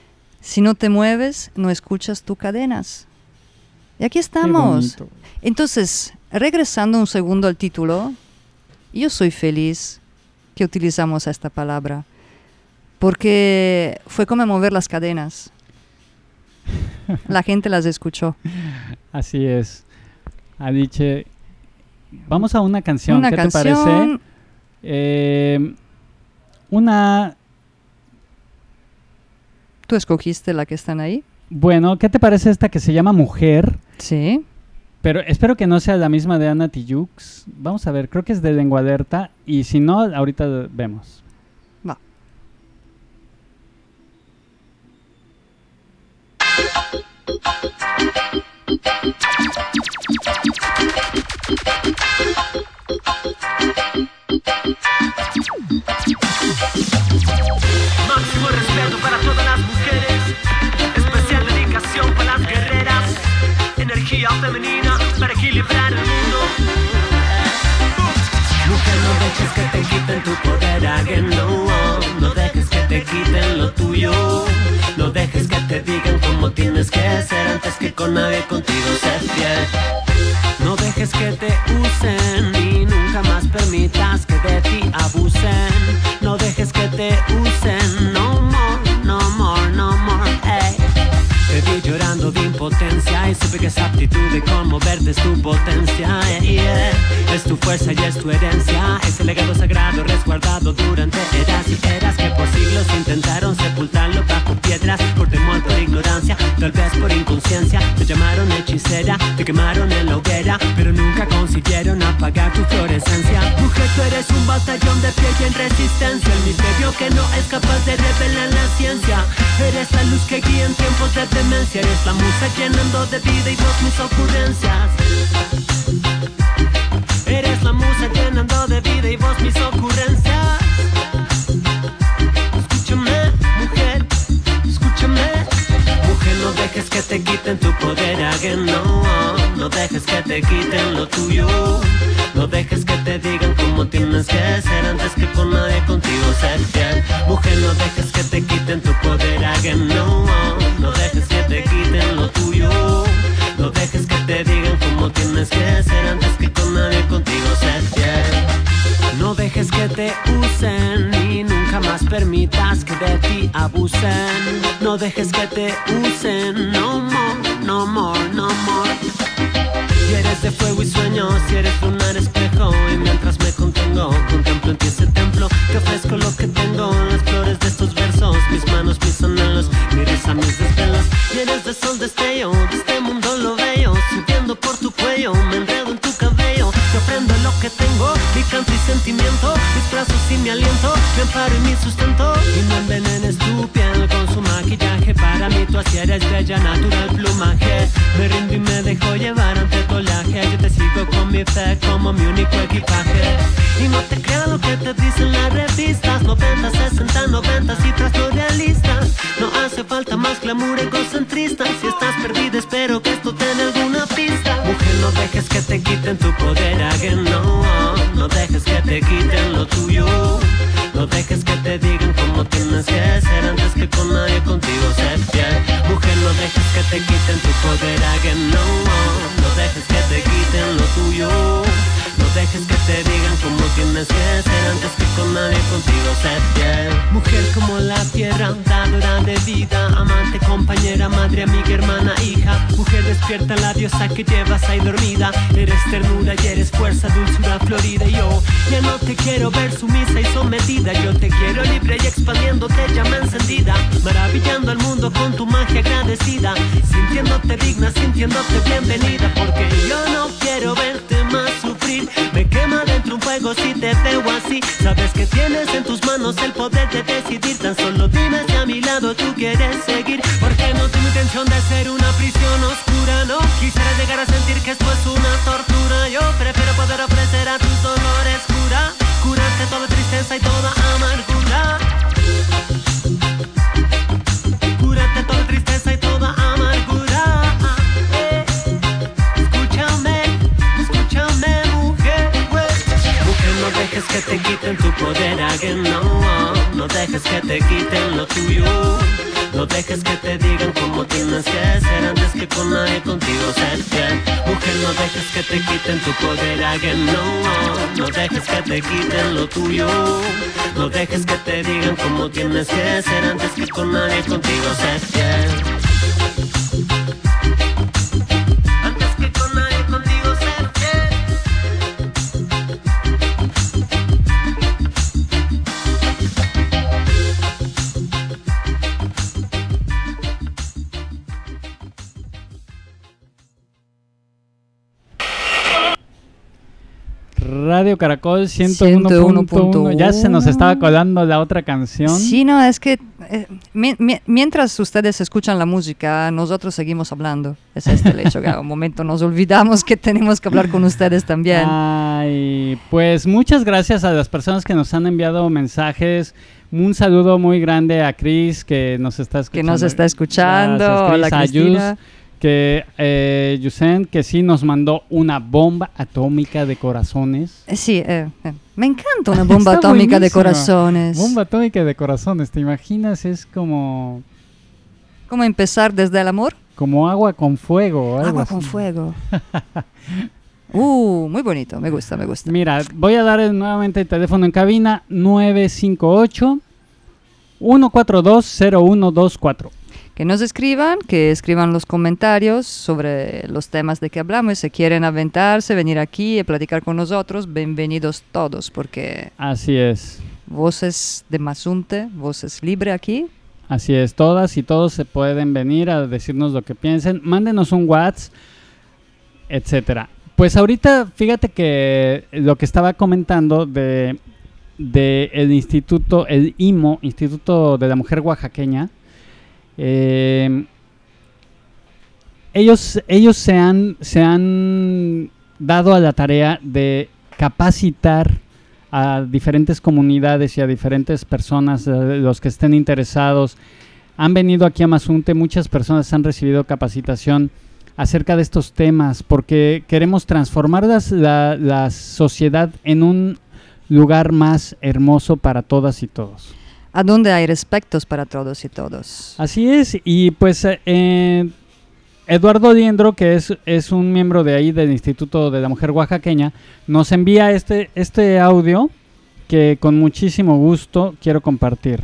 Si no te mueves, no escuchas tus cadenas. Y aquí Qué estamos. bonito. Entonces, regresando un segundo al título, yo soy feliz que utilizamos esta palabra, porque fue como mover las cadenas. La gente las escuchó. Así es. Adiche, vamos a una canción. Una ¿Qué canción, te parece? Eh, una... tú escogiste la que están ahí. Bueno, ¿qué te parece esta que se llama Mujer? Sí. Pero espero que no sea la misma de Ana Tijoux. Vamos a ver, creo que es de Lenguaderta. Y si no, ahorita vemos. Va. Máximo respeto para todas las mujeres, especial dedicación para las guerreras, energía femenina para equilibrar el mundo. Mujer, no dejes que te quiten tu poder, again, no, no dejes que te quiten lo tuyo, no dejes que te digan cómo tienes que ser antes que con nadie contigo ser fiel. No dejes que te usen y nunca más permitas que de ti abusen. No dejes que te usen, no more, no more, no more, ey. Te vi llorando de impotencia y supe que esa aptitud de conmoverte es tu potencia, yeah, yeah. Es tu fuerza y es tu herencia, ese legado sagrado resguardado durante eras y eras que por siglos intentaron sepultarlo bajo piedras, por temor, por ignorancia, tal vez por inconsciencia. Te llamaron hechicera, te quemaron en la hoguera, pero nunca consiguieron apagar tu florescencia. Mujer, tú eres un batallón de pie y en resistencia, el misterio que no es capaz de revelar la ciencia. Eres la luz que guía en tiempos de demencia, eres la musa llenando de vida y voz mis ocurrencias. Eres la musa llenando de vida y voz mis ocurrencias. Escúchame, mujer, escúchame. Mujer, no dejes que te quiten tu poder, again, no. No dejes que te quiten lo tuyo. No dejes que te digan cómo tienes que ser antes que con nadie contigo ser fiel. Mujer, no dejes que te quiten tu poder, again, no. No dejes que te quiten lo tuyo. No dejes que te digan cómo tienes que ser antes que con nadie contigo ser fiel. No dejes que te usen y nunca más permitas que de ti abusen. No dejes que te usen, no more, no more, no more. Y eres de fuego y sueño, si eres lunar espejo. Y mientras me contengo, contemplo en ti ese templo. Te ofrezco lo que tengo, las flores de estos versos, mis manos, mis anhelos, mi risa, mis desvelos. Y eres de sol destello, de este mundo lo veo, subiendo por tu cuello, me enredo en tu cabello. Te ofrendo lo que tengo, mi canto y sentimiento, mis brazos y mi aliento, mi amparo y mi sustento. Y no envenenes tu piel con su maquillaje, para mí tú así eres bella, natural plumaje. Me rindo y me dejo llevar ante tu oleaje, yo te sigo con mi fe como mi único equipaje. Y no te creas lo que te dicen las revistas, noventa, sesenta, noventa, cifras no realistas. No hace falta más glamour egocentrista, si estás perdida espero que esto tenga alguna pista. Mujer, no dejes que te quiten tu poder, again, no. No dejes que te quiten lo tuyo. No dejes que te digan cómo tienes que ser antes que con nadie contigo ser fiel. Mujer, no dejes que te quiten tu poder, again, no. No dejes que te quiten lo tuyo. No dejes que te digan cómo tienes que ser antes que con nadie contigo ser fiel. Mujer como la tierra, dadora de vida, amante, compañera, madre, amiga, hermana, hija. Mujer despierta, la diosa que llevas ahí dormida. Eres ternura y eres fuerza, dulzura, florida. Y yo ya no te quiero ver sumisa y sometida, yo te quiero libre y expandiéndote llama encendida, maravillando al mundo con tu magia agradecida, sintiéndote digna, sintiéndote bienvenida. Porque yo no quiero verte más sufrir, me quema dentro un fuego si te veo así. Sabes que tienes en tus manos el poder de decidir, tan solo dime si a mi lado tú quieres seguir. Porque no tengo intención de ser una prisión oscura, no quisiera llegar a sentir que esto es una tortura. Yo prefiero poder ofrecer a tus dolores cura, curarte toda tristeza y toda amargura. Curarte toda tristeza y toda amargura. Eh, escúchame, escúchame, mujer, wey. Mujer, no dejes que te quiten tu poder, again, no. No dejes que te quiten lo tuyo. No dejes que te digan cómo tienes que ser antes que con nadie contigo ser fiel. Mujer, no dejes que te quiten tu poder again, no. No dejes que te quiten lo tuyo. No dejes que te digan cómo tienes que ser antes que con nadie contigo ser fiel. Antes que con nadie contigo ser fiel. Radio Caracol ciento uno punto uno. Ya se nos estaba colando la otra canción. Sí, no, es que eh, mi- mi- mientras ustedes escuchan la música, nosotros seguimos hablando. Es este el hecho, que a un momento nos olvidamos que tenemos que hablar con ustedes también. Ay, pues muchas gracias a las personas que nos han enviado mensajes. Un saludo muy grande a Cris, que nos está escuchando. Que nos está escuchando. Gracias, Cris. Hola, A Cristina. Yus, que eh, Yusen, que sí nos mandó una bomba atómica de corazones. Eh, sí, eh, eh, me encanta una bomba Está atómica de buenísima. corazones. Bomba atómica de corazones, ¿te imaginas? Es como, ¿Cómo empezar desde el amor? como agua con fuego. o algo Agua así. con fuego. Uh, muy bonito, me gusta, me gusta. Mira, voy a dar el- nuevamente el teléfono en cabina: nueve cinco ocho, uno cuatro dos, cero uno dos cuatro. Que nos escriban, que escriban los comentarios sobre los temas de que hablamos. Si quieren aventarse, venir aquí y platicar con nosotros, bienvenidos todos, porque Así es, voces de Mazunte, voces libre aquí. así es. Todas y todos se pueden venir a decirnos lo que piensen. Mándenos un WhatsApp, etcétera. Pues ahorita, fíjate que lo que estaba comentando de, de el instituto, el I M O, Instituto de la Mujer Oaxaqueña, eh, ellos, ellos se han, se han dado a la tarea de capacitar a diferentes comunidades y a diferentes personas, eh, los que estén interesados. Han venido aquí a Mazunte, muchas personas han recibido capacitación acerca de estos temas, porque queremos transformar las- la, la sociedad en un lugar más hermoso para todas y todos. A donde hay respetos para todos y todos. Así es, y pues eh, eh, Eduardo Diendro, que es, es un miembro de ahí del Instituto de la Mujer Oaxaqueña, nos envía este, este audio que con muchísimo gusto quiero compartir.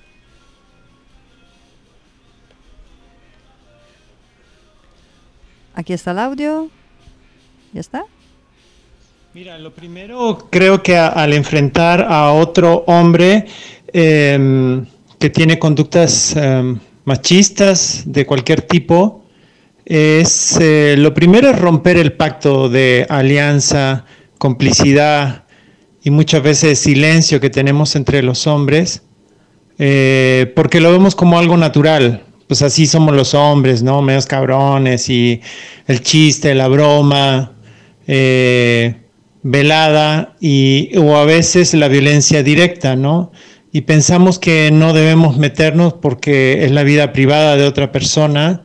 Aquí está el audio. ¿Ya está? Mira, lo primero creo que a- al enfrentar a otro hombre eh, que tiene conductas eh, machistas de cualquier tipo, es eh, lo primero es romper el pacto de alianza, complicidad y muchas veces silencio que tenemos entre los hombres, eh, porque lo vemos como algo natural. Pues así somos los hombres, ¿no? Medios cabrones y el chiste, la broma, eh, velada y o a veces la violencia directa, ¿no? Y pensamos que no debemos meternos porque es la vida privada de otra persona,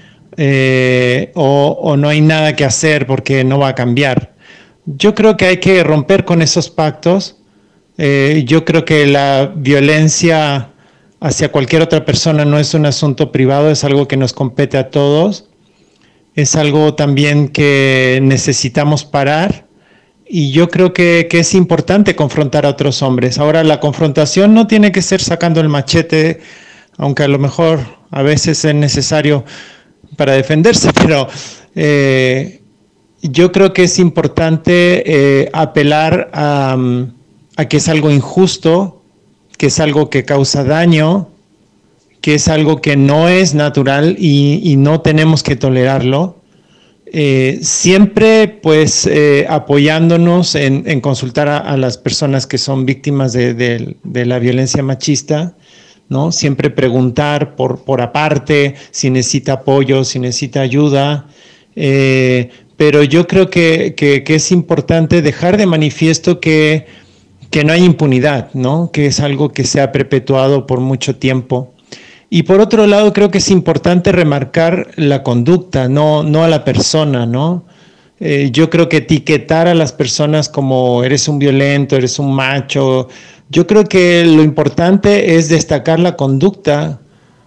eh, o, o no hay nada que hacer porque no va a cambiar. Yo creo que hay que romper con esos pactos. Eh, yo creo que la violencia hacia cualquier otra persona no es un asunto privado, es algo que nos compete a todos. Es algo también que necesitamos parar. Y yo creo que, que es importante confrontar a otros hombres. Ahora, la confrontación no tiene que ser sacando el machete, aunque a lo mejor a veces es necesario para defenderse, pero eh, yo creo que es importante eh, apelar a, a que es algo injusto, que es algo que causa daño, que es algo que no es natural y, y no tenemos que tolerarlo. Eh, siempre pues eh, apoyándonos en, en consultar a, a las personas que son víctimas de, de, de la violencia machista, ¿no? Siempre preguntar por, por aparte si necesita apoyo, si necesita ayuda, eh, pero yo creo que, que, que es importante dejar de manifiesto que, que no hay impunidad, ¿no? Que es algo que se ha perpetuado por mucho tiempo. Y por otro lado, creo que es importante remarcar la conducta, no, no a la persona, ¿no? Eh, yo creo que etiquetar a las personas como eres un violento, eres un macho, yo creo que lo importante es destacar la conducta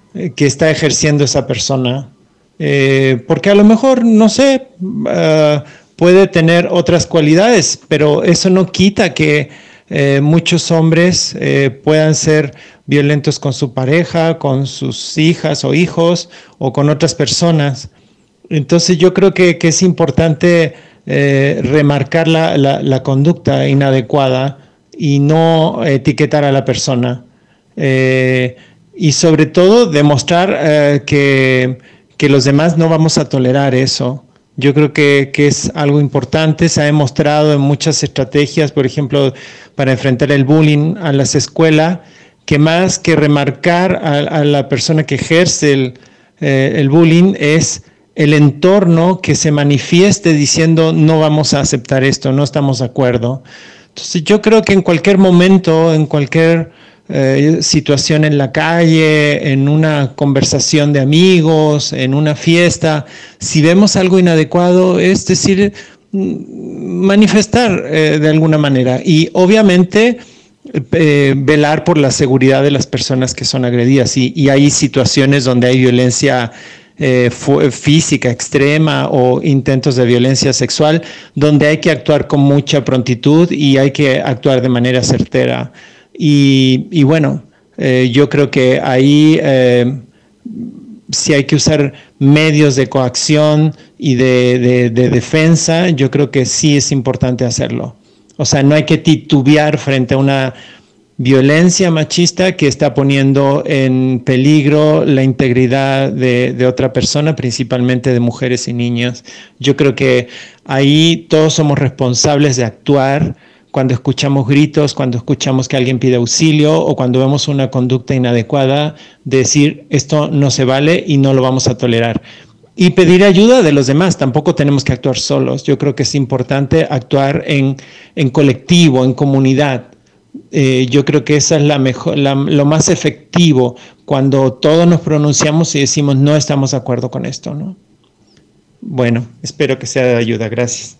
eh, que está ejerciendo esa persona. Eh, porque a lo mejor, no sé, uh, puede tener otras cualidades, pero eso no quita que eh, muchos hombres eh, puedan ser violentos con su pareja, con sus hijas o hijos o con otras personas. Entonces yo creo que, que es importante eh, remarcar la, la, la conducta inadecuada y no etiquetar a la persona. Eh, y sobre todo demostrar eh, que, que los demás no vamos a tolerar eso. Yo creo que, que es algo importante, se ha demostrado en muchas estrategias, por ejemplo, para enfrentar el bullying a las escuelas, que más que remarcar a, a la persona que ejerce el, eh, el bullying es el entorno que se manifieste diciendo no vamos a aceptar esto, no estamos de acuerdo. Entonces yo creo que en cualquier momento, en cualquier eh, situación en la calle, en una conversación de amigos, en una fiesta, si vemos algo inadecuado, es decir, manifestar eh, de alguna manera y obviamente eh, velar por la seguridad de las personas que son agredidas y, y hay situaciones donde hay violencia Eh, física extrema o intentos de violencia sexual, donde hay que actuar con mucha prontitud y hay que actuar de manera certera. Y, y bueno, eh, yo creo que ahí eh, si hay que usar medios de coacción y de, de, de defensa, yo creo que sí es importante hacerlo. O sea, no hay que titubear frente a una violencia machista que está poniendo en peligro la integridad de, de otra persona, principalmente de mujeres y niños. Yo creo que ahí todos somos responsables de actuar cuando escuchamos gritos, cuando escuchamos que alguien pide auxilio o cuando vemos una conducta inadecuada, de decir esto no se vale y no lo vamos a tolerar. Y pedir ayuda de los demás, tampoco tenemos que actuar solos. Yo creo que es importante actuar en, en colectivo, en comunidad. Eh, yo creo que esa es la mejor, la, lo más efectivo cuando todos nos pronunciamos y decimos no estamos de acuerdo con esto, ¿no? Bueno, espero que sea de ayuda. Gracias.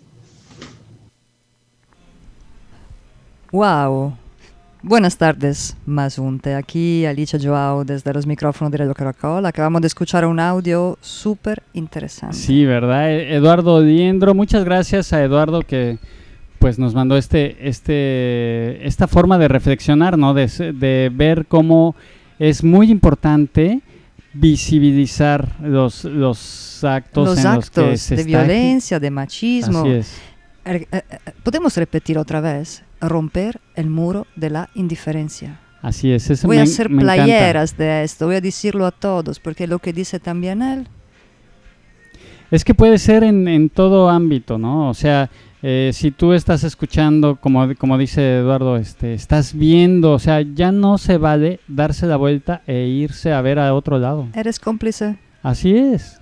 Wow. Buenas tardes, Mazunte. Aquí Alicia Joao desde los micrófonos de Radio Caracol. Acabamos de escuchar un audio súper interesante. Sí, ¿verdad? Eduardo Diendro, muchas gracias a Eduardo que pues nos mandó este, este, esta forma de reflexionar, ¿no? De, de ver cómo es muy importante visibilizar los, los actos los en actos los que se de está violencia, de machismo. Así es. Eh, eh, Podemos repetir otra vez, romper el muro de la indiferencia. Así es. Eso voy me, a hacer me playeras encanta. de esto, voy a decirlo a todos, porque lo que dice también él. Es que puede ser en, en todo ámbito, ¿no? O sea, eh, si tú estás escuchando, como, como dice Eduardo, este, estás viendo, o sea, ya no se vale darse la vuelta e irse a ver a otro lado. ¿Eres cómplice? Así es.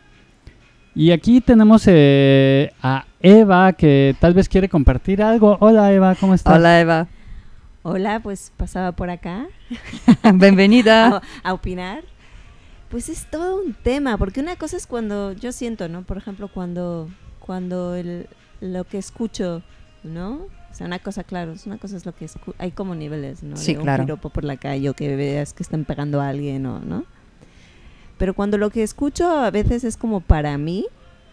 Y aquí tenemos eh, a Eva, que tal vez quiere compartir algo. Hola Eva, ¿cómo estás? Hola Eva. Hola, pues pasaba por acá. Bienvenida. a, a opinar. Pues es todo un tema, porque una cosa es cuando yo siento, ¿no? Por ejemplo, cuando, cuando el, lo que escucho, ¿no? O sea, una cosa, claro, una cosa es lo que escucho. Hay como niveles, ¿no? Sí, de claro. un piropo por la calle o que veas que están pegando a alguien, o, ¿no? Pero cuando lo que escucho a veces es como para mí,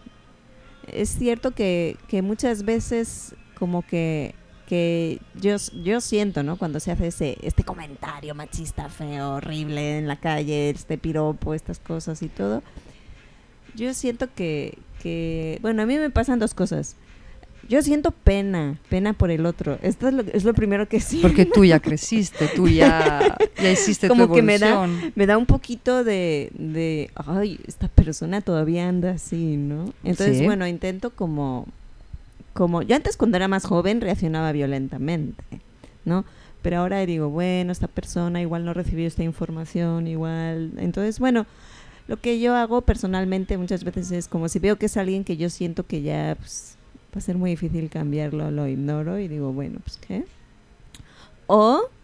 es cierto que, que muchas veces como que, que yo, yo siento, ¿no? Cuando se hace ese este comentario machista, feo, horrible en la calle, este piropo, estas cosas y todo, yo siento que, que bueno, a mí me pasan dos cosas. Yo siento pena, pena por el otro. Esto es lo, es lo primero que siento. Porque tú ya creciste, tú ya, ya hiciste como tu que me da, evolución. me da un poquito de, de, ay, esta persona todavía anda así, ¿no? Entonces, Sí. bueno, intento como, como, yo antes cuando era más joven reaccionaba violentamente, ¿no? Pero ahora digo, bueno, esta persona igual no recibió esta información, igual, entonces, bueno, lo que yo hago personalmente muchas veces es como si veo que es alguien que yo siento que ya, pues, va a ser muy difícil cambiarlo, lo ignoro y digo, bueno, pues, ¿qué? O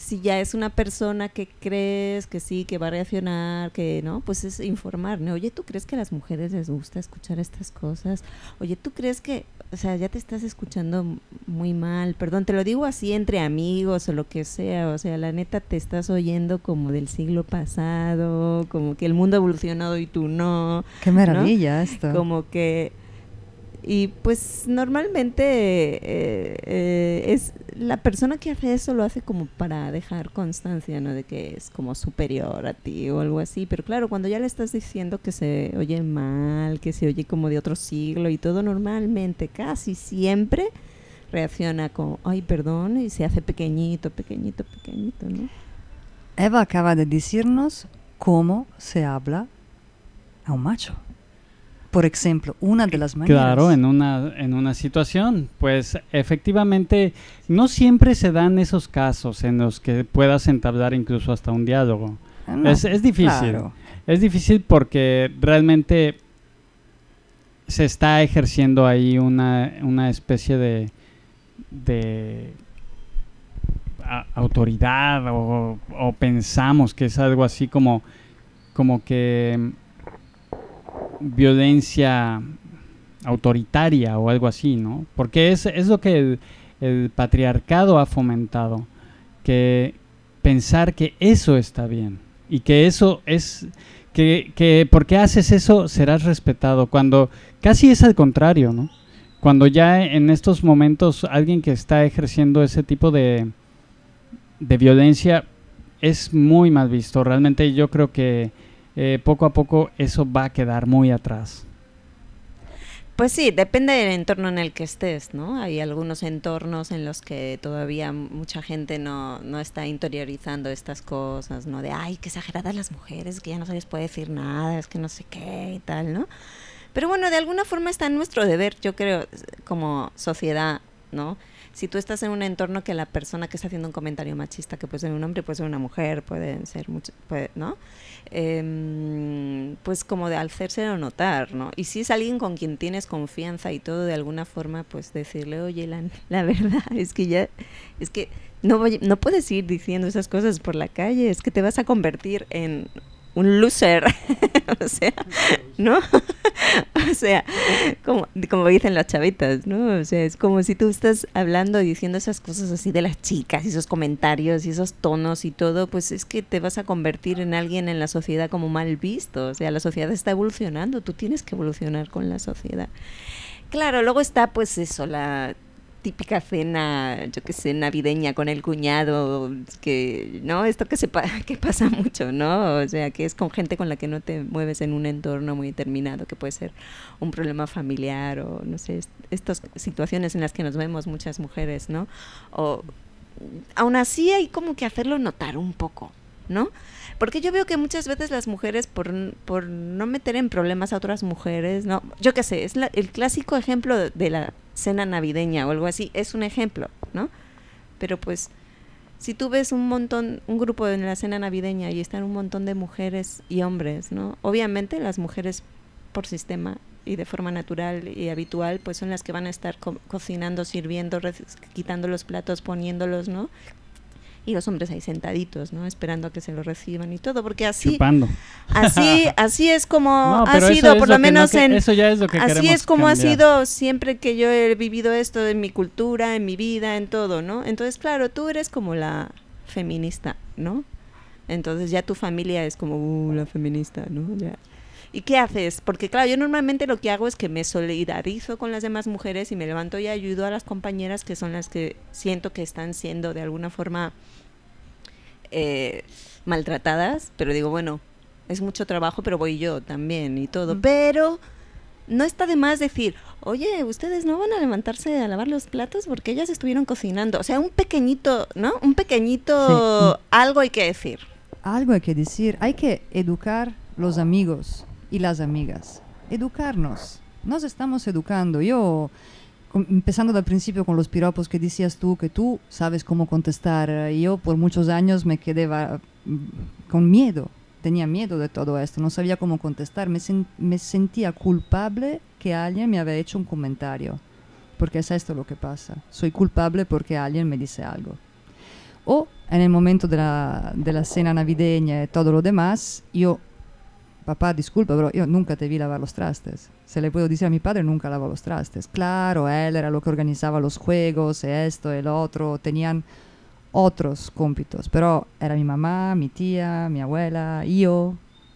Si ya es una persona que crees que sí, que va a reaccionar, que no, pues es informar, ¿no? Oye, ¿tú crees que a las mujeres les gusta escuchar estas cosas? Oye, ¿tú crees que, o sea, ya te estás escuchando muy mal? Perdón, te lo digo así entre amigos o lo que sea, o sea, la neta te estás oyendo como del siglo pasado, como que el mundo ha evolucionado y tú no. Qué maravilla, ¿no? Esto. Como que... Y pues normalmente eh, eh, es la persona que hace eso lo hace como para dejar constancia, ¿no? De que es como superior a ti o algo así. Pero claro, cuando ya le estás diciendo que se oye mal, que se oye como de otro siglo y todo, normalmente, casi siempre reacciona como, ay, perdón, y se hace pequeñito, pequeñito, pequeñito, ¿no? Eva acaba de decirnos cómo se habla a un macho. Por ejemplo, una de las maneras. Claro, en una, en una situación, pues efectivamente no siempre se dan esos casos en los que puedas entablar incluso hasta un diálogo. Ah, no, es, es difícil, claro. es difícil porque realmente se está ejerciendo ahí una, una especie de, de a, autoridad o, o pensamos que es algo así como, como que... violencia autoritaria o algo así, ¿no? Porque es, es lo que el, el patriarcado ha fomentado, que pensar que eso está bien y que eso es, que, que porque haces eso serás respetado, cuando casi es al contrario, ¿no? Cuando ya en estos momentos alguien que está ejerciendo ese tipo de, de violencia es muy mal visto. Realmente yo creo que Eh, poco a poco eso va a quedar muy atrás. Pues sí, depende del entorno en el que estés, ¿no? Hay algunos entornos en los que todavía mucha gente no, no está interiorizando estas cosas, ¿no? De, ay, qué exageradas las mujeres, que ya no se les puede decir nada, es que no sé qué y tal, ¿no? Pero bueno, de alguna forma está en nuestro deber, yo creo, como sociedad, ¿no? Si tú estás en un entorno que la persona que está haciendo un comentario machista, que puede ser un hombre, puede ser una mujer, pueden ser mucho, puede, ¿no? Eh, pues como de hacérselo notar, ¿no? Y si es alguien con quien tienes confianza y todo, de alguna forma, pues decirle, oye, la, la verdad es que ya, es que no, voy, no puedes ir diciendo esas cosas por la calle, es que te vas a convertir en un loser, o sea, ¿no? O sea, como, como dicen las chavitas, ¿no? O sea, es como si tú estás hablando y diciendo esas cosas así de las chicas y esos comentarios y esos tonos y todo, pues es que te vas a convertir en alguien en la sociedad como mal visto. O sea, la sociedad está evolucionando, tú tienes que evolucionar con la sociedad. Claro, luego está pues eso, la típica cena, yo qué sé, navideña con el cuñado, que, ¿no? Esto que se pa- que pasa mucho, ¿no? O sea, que es con gente con la que no te mueves en un entorno muy determinado, que puede ser un problema familiar o, no sé, est- estas situaciones en las que nos vemos muchas mujeres, ¿no? O, aún así hay como que hacerlo notar un poco, ¿no? Porque yo veo que muchas veces las mujeres, por, por no meter en problemas a otras mujeres, ¿no? Yo qué sé, es la, el clásico ejemplo de, de la cena navideña o algo así, es un ejemplo, ¿no? Pero pues, si tú ves un montón, un grupo en la cena navideña y están un montón de mujeres y hombres, ¿no? Obviamente las mujeres por sistema y de forma natural y habitual, pues son las que van a estar co- cocinando, sirviendo, re- quitando los platos, poniéndolos, ¿no? Y los hombres ahí sentaditos, ¿no? Esperando a que se lo reciban y todo, porque así Chupando. así así es como No, ha pero eso sido, es por lo lo que no menos que- en eso ya es lo que así queremos es como cambiar. ha sido siempre que yo he vivido esto en mi cultura, en mi vida, en todo, ¿no? Entonces, claro, tú eres como la feminista, ¿no? Entonces ya tu familia es como uh, la feminista, ¿no? Ya. ¿Y qué haces? Porque claro, yo normalmente lo que hago es que me solidarizo con las demás mujeres y me levanto y ayudo a las compañeras que son las que siento que están siendo de alguna forma eh, maltratadas, pero digo, bueno, es mucho trabajo, pero voy yo también y todo. Mm. Pero no está de más decir, oye, ustedes no van a levantarse a lavar los platos porque ellas estuvieron cocinando. O sea, un pequeñito, ¿no? Un pequeñito Sí. algo hay que decir. Algo hay que decir, hay que educar los amigos y las amigas, educarnos, nos estamos educando. Yo, com- empezando del principio con los piropos que decías tú, que tú sabes cómo contestar, eh, yo por muchos años me quedé va- mm, con miedo, tenía miedo de todo esto, no sabía cómo contestar, me, sen- me sentía culpable que alguien me había hecho un comentario, porque es esto lo que pasa, soy culpable porque alguien me dice algo. O en el momento de la, de la cena navideña y todo lo demás, yo, papá, disculpa, pero yo nunca te vi lavar los trastes. Se le puedo decir a mi padre, nunca lavó los trastes. Claro, él era lo que organizaba los juegos, esto, el otro, tenían otros cómpitos, pero era mi mamá, mi tía, mi abuela, yo.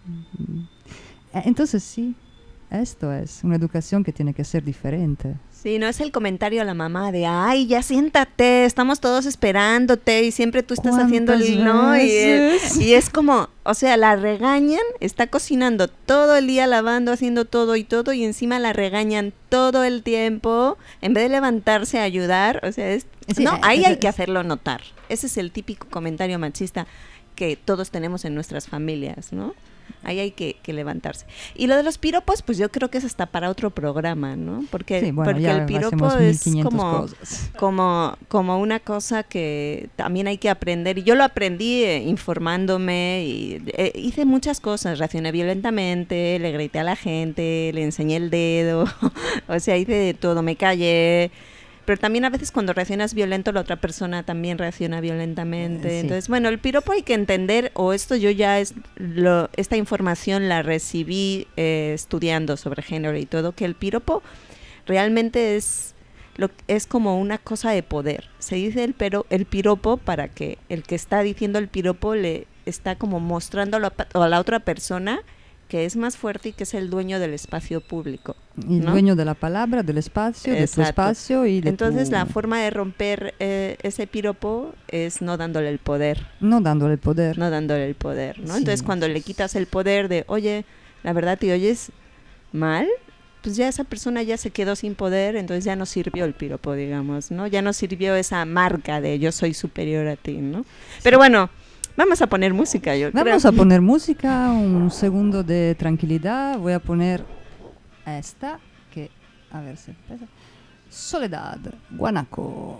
Entonces sí, esto es una educación que tiene que ser diferente. Sí, no es el comentario a la mamá de, ay, ya siéntate, estamos todos esperándote y siempre tú estás haciendo el no. Y, y es como, o sea, la regañan, está cocinando todo el día, lavando, haciendo todo y todo, y encima la regañan todo el tiempo, en vez de levantarse a ayudar, o sea, es, Sí, no, eh, ahí eh, hay que hacerlo notar. Ese es el típico comentario machista que todos tenemos en nuestras familias, ¿no? Ahí hay que, que levantarse. Y lo de los piropos, pues yo creo que es hasta para otro programa, ¿no? Porque, Sí, bueno, porque ya el piropo hacemos es mil quinientas como, cosas. como, como una cosa que también hay que aprender. Y yo lo aprendí eh, informándome, y eh, hice muchas cosas. Reaccioné violentamente, le grité a la gente, le enseñé el dedo, o sea, hice de todo, me callé. Pero también a veces cuando reaccionas violento, la otra persona también reacciona violentamente. Sí. Entonces, bueno, el piropo hay que entender, o esto yo ya es lo, esta información la recibí eh, estudiando sobre género y todo, que el piropo realmente es lo es como una cosa de poder. Se dice el pero el piropo para que el que está diciendo el piropo le está como mostrando a la, a la otra persona que es más fuerte y que es el dueño del espacio público, El ¿no? dueño de la palabra, del espacio, de tu Exacto. espacio y de Entonces tu- la forma de romper eh, ese piropo es no dándole el poder, no dándole el poder. no dándole el poder, ¿no? Sí, Entonces cuando sí, le sí. quitas el poder de, oye, la verdad te oyes mal, pues ya esa persona ya se quedó sin poder, entonces ya no sirvió el piropo, digamos, ¿no? Ya no sirvió esa marca de yo soy superior a ti, ¿no? Pero bueno, vamos a poner música, yo Vamos creo. a poner música, un segundo de tranquilidad. Voy a poner esta, que, a ver si empieza. Soledad, Guanaco.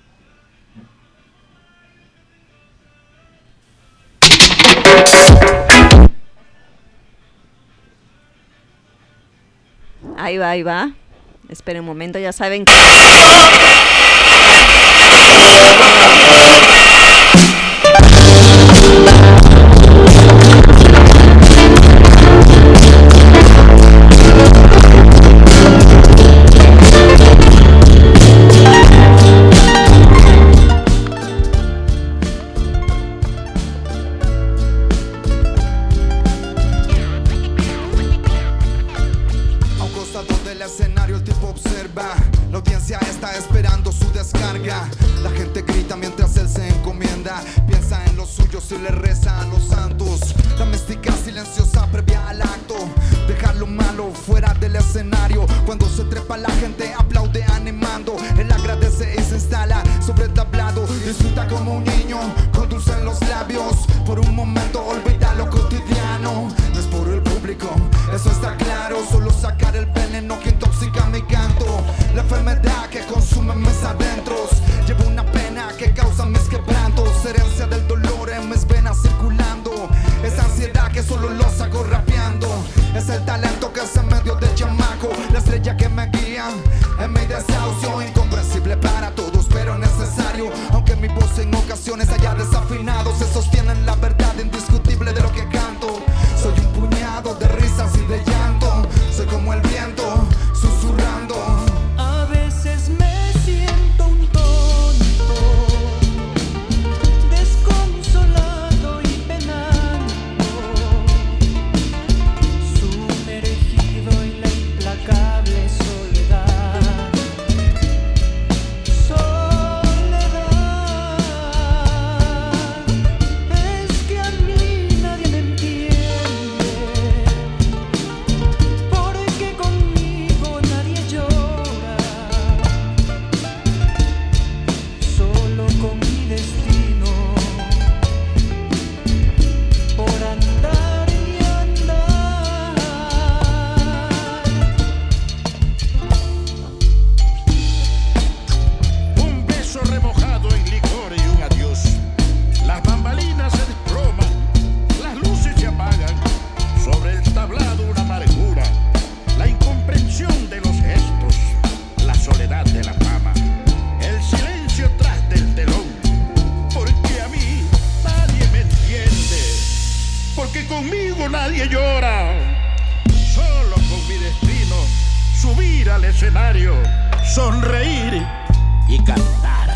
Ahí va, ahí va. Esperen un momento, ya saben que... A un costado del escenario el tipo observa. La audiencia está esperando su descarga. La gente grita mientras él se encomienda. Piensa en los suyos y le reza a los santos. La mística silenciosa previa al acto. Dejar lo malo fuera del escenario. Cuando se trepa la gente aplaude animando. Él agradece y se instala sobre el tablado. Disfruta como un niño con dulce en los labios. Por un momento olvida lo cotidiano. No es por el público, eso está claro. Solo sacar el veneno que intoxica mi canto. La enfermedad que consume mis adentros. Llevo una pena que causa mis quebrantos. Herencia del dolor en mis venas circulando. Esa ansiedad que solo lo saco rapeando. Es el talento que es en medio del chamaco. La estrella que me guía en mi desahucio. Incomprensible para todos pero necesario. Aunque mi voz en ocasiones haya desafinado, se sostiene en la verdad indiscutible de lo que canto. Soy un puñado de risas y de llanto. Soy como el viento susurrando. A veces me siento un escenario, sonreír y cantar.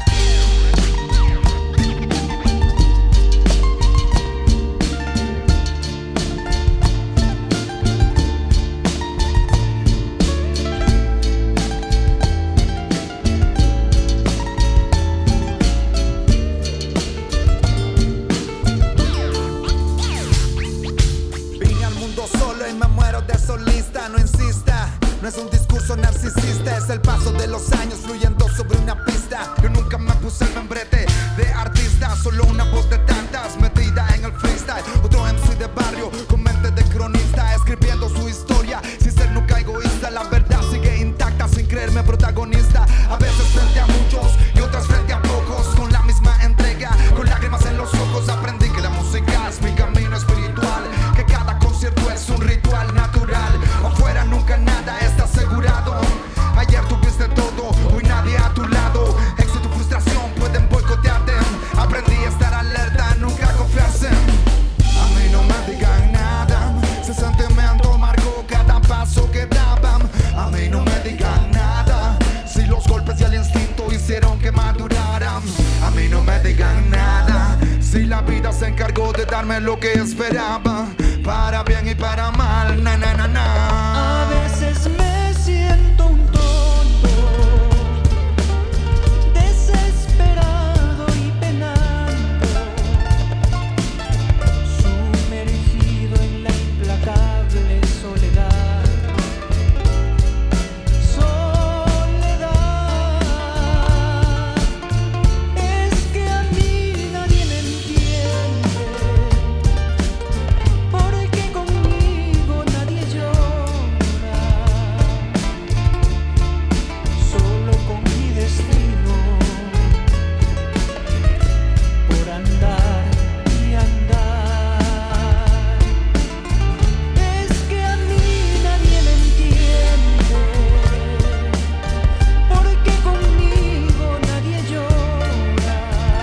Solista, no insista, no es un discurso narcisista, es el paso de los años fluyendo sobre una pista. Yo nunca me puse el membrete de artista, solo una voz de tantas metida en el freestyle. Otro M C de barrio con mente de cronista, escribiendo su historia sin ser nunca egoísta. La verdad sigue intacta sin creerme protagonista. A veces frente a muchos y otras frente a pocos, con la misma entrega, con lágrimas en los ojos. Aprendí que la música es mi camino espiritual, que cada concierto es un ritual natural. Afuera nunca nada está asegurado. Ayer tuviste todo, hoy nadie a tu lado. Éxito y frustración pueden boicotearte. Aprendí a estar alerta, nunca confiarse. A mí no me digan nada, ese sentimiento marcó cada paso que daban. A mí no me digan nada, si los golpes y el instinto hicieron que maduraran. A mí no me digan nada, si la vida se encargó de darme lo que esperaba, para bien y para mal, na na na na. A veces me siento un tonto, desesperado y penando, sumergido en la implacable soledad. Soledad, es que a mí nadie me entiende, porque conmigo nadie llora, solo con mi destino, por andar y andar. Es que a mí nadie me entiende, porque conmigo nadie llora,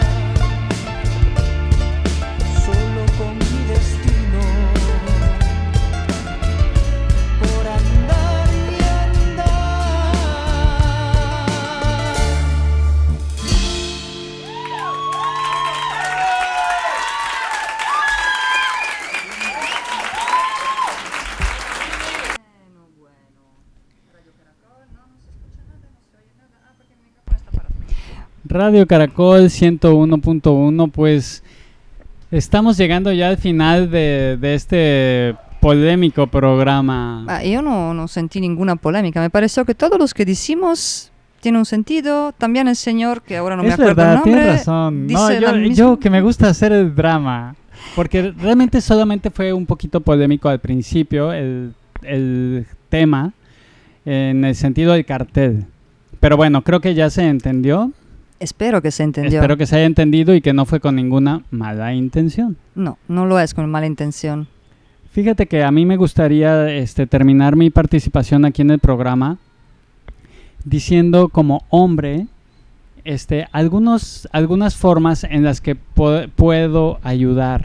solo con mi destino, por andar y andar. Radio Caracol ciento uno punto uno, pues estamos llegando ya al final de, de este polémico programa. Ah, yo no, no sentí ninguna polémica. Me pareció que todos los que decimos tiene un sentido. También el señor, que ahora no me Es acuerdo verdad, el nombre, tienes razón. dice No, la yo, misma- yo que me gusta hacer el drama, porque realmente solamente fue un poquito polémico al principio el, el tema, en el sentido del cartel. Pero bueno, creo que ya se entendió. Espero que se entendió. Espero que se haya entendido y que no fue con ninguna mala intención. No, no lo es con mala intención. Fíjate que a mí me gustaría este, terminar mi participación aquí en el programa diciendo como hombre este, algunos, algunas formas en las que pu- puedo ayudar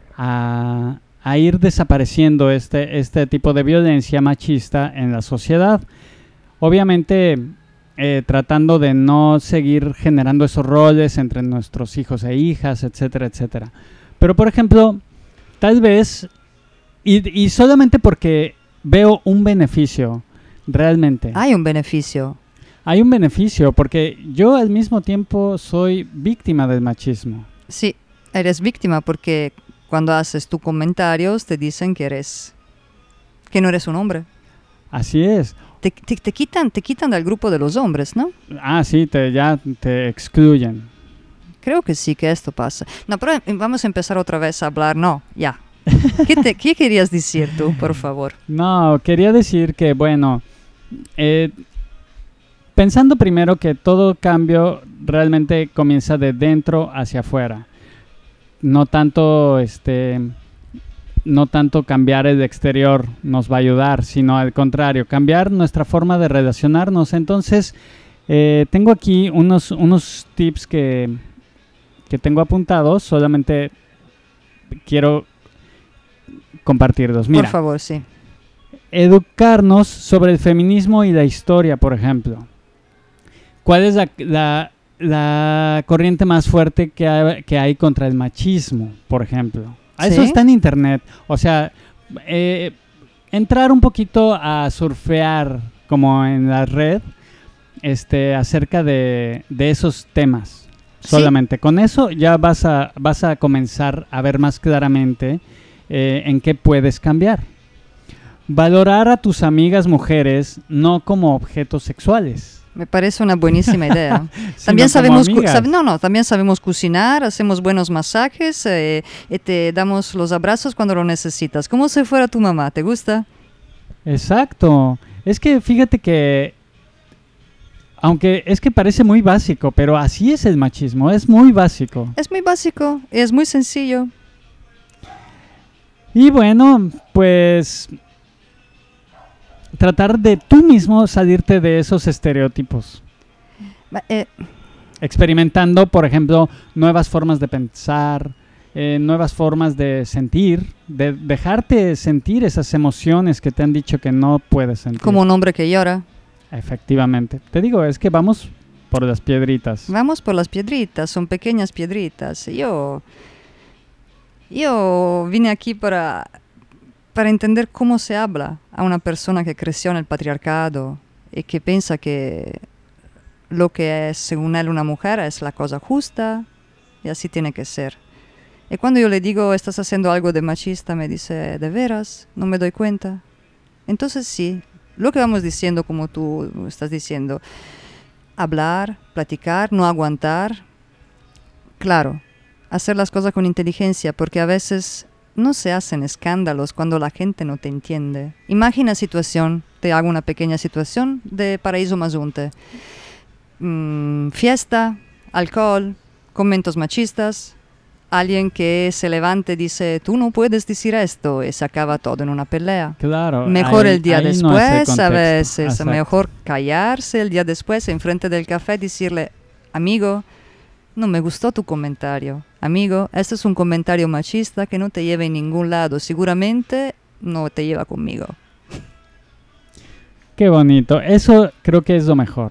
a, a ir desapareciendo este, este tipo de violencia machista en la sociedad. Obviamente eh, tratando de no seguir generando esos roles entre nuestros hijos e hijas, etcétera, etcétera. Pero por ejemplo, tal vez, y, y solamente porque veo un beneficio, realmente. Hay un beneficio. Hay un beneficio, porque yo al mismo tiempo soy víctima del machismo. Sí, eres víctima porque cuando haces tus comentarios te dicen que eres, que no eres un hombre. Así es. Te, te, te quitan, te quitan del grupo de los hombres, ¿no? Ah, sí, te, ya te excluyen. Creo que sí, que esto pasa. No, pero eh, vamos a empezar otra vez a hablar. No, ya. ¿Qué, te, ¿Qué querías decir tú, por favor? No, quería decir que, bueno, eh, pensando primero que todo cambio realmente comienza de dentro hacia afuera. No tanto, este, no tanto cambiar el exterior nos va a ayudar, sino al contrario, cambiar nuestra forma de relacionarnos. Entonces, eh, tengo aquí unos, unos tips que, que tengo apuntados, solamente quiero compartirlos. Mira, Por favor, sí. educarnos sobre el feminismo y la historia, por ejemplo. ¿Cuál es la, la, la corriente más fuerte que hay, que hay contra el machismo, por ejemplo? ¿Sí? Eso está en internet. O sea, eh, entrar un poquito a surfear como en la red este, acerca de, de esos temas. ¿Sí? Solamente con eso ya vas a, vas a comenzar a ver más claramente eh, en qué puedes cambiar. Valorar a tus amigas mujeres no como objetos sexuales. Me parece una buenísima idea. Sino También como sabemos, cu- amigas. sab- no, no, también sabemos cocinar, hacemos buenos masajes, eh, y te damos los abrazos cuando lo necesitas. Como si fuera tu mamá, ¿te gusta? Exacto. Es que fíjate que, aunque es que parece muy básico, pero así es el machismo, es muy básico. Es muy básico, es muy sencillo. Y bueno, pues tratar de tú mismo salirte de esos estereotipos. Ma- eh, Experimentando, por ejemplo, nuevas formas de pensar, eh, nuevas formas de sentir, de dejarte sentir esas emociones que te han dicho que no puedes sentir. como un hombre que llora. Efectivamente. Te digo, es que vamos por las piedritas. Vamos por las piedritas, son pequeñas piedritas. Yo, yo vine aquí para, para entender cómo se habla a una persona que creció en el patriarcado y que piensa que lo que es, según él, una mujer es la cosa justa y así tiene que ser. Y cuando yo le digo, estás haciendo algo de machista, me dice, ¿de veras? No me doy cuenta. Entonces sí, lo que vamos diciendo, como tú estás diciendo, hablar, platicar, no aguantar. Claro, hacer las cosas con inteligencia, porque a veces no se hacen escándalos cuando la gente no te entiende. Imagina situación, te hago una pequeña situación de Paraíso Mazunte. Mm, fiesta, alcohol, comentos machistas, alguien que se levante y dice, tú no puedes decir esto, y se acaba todo en una pelea. Claro. Mejor ahí- el día ahí no es el después, a contexto. veces, Exacto. mejor callarse el día después, enfrente del café, decirle, amigo, no me gustó tu comentario. Amigo, este es un comentario machista que no te lleva a ningún lado, seguramente no te lleva conmigo. Qué bonito. Eso creo que es lo mejor.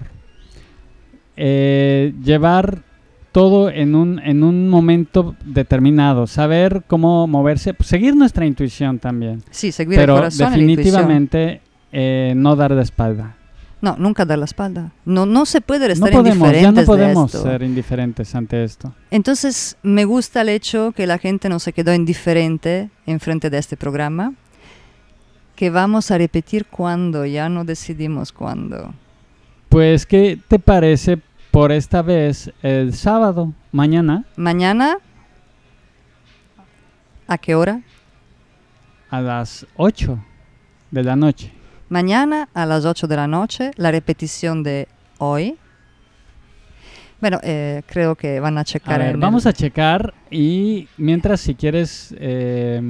Eh, llevar todo en un, en un momento determinado. Saber cómo moverse. Pues, seguir nuestra intuición también. Sí, seguir Pero el corazón y la intuición. definitivamente eh, no dar la espalda. No, nunca dar la espalda. No, no se puede No estar podemos, ya no indiferentes de podemos esto. ser indiferentes ante esto. Entonces, me gusta el hecho que la gente no se quedó indiferente en frente de este programa, que vamos a repetir cuando, ya no decidimos cuándo. Pues, ¿qué te parece por esta vez el sábado, mañana, Mañana, ¿a qué hora? a las ocho de la noche? Mañana a las ocho de la noche, la repetición de hoy. Bueno, eh, creo que van a checar. A ver, en vamos el- a checar y mientras si quieres... eh,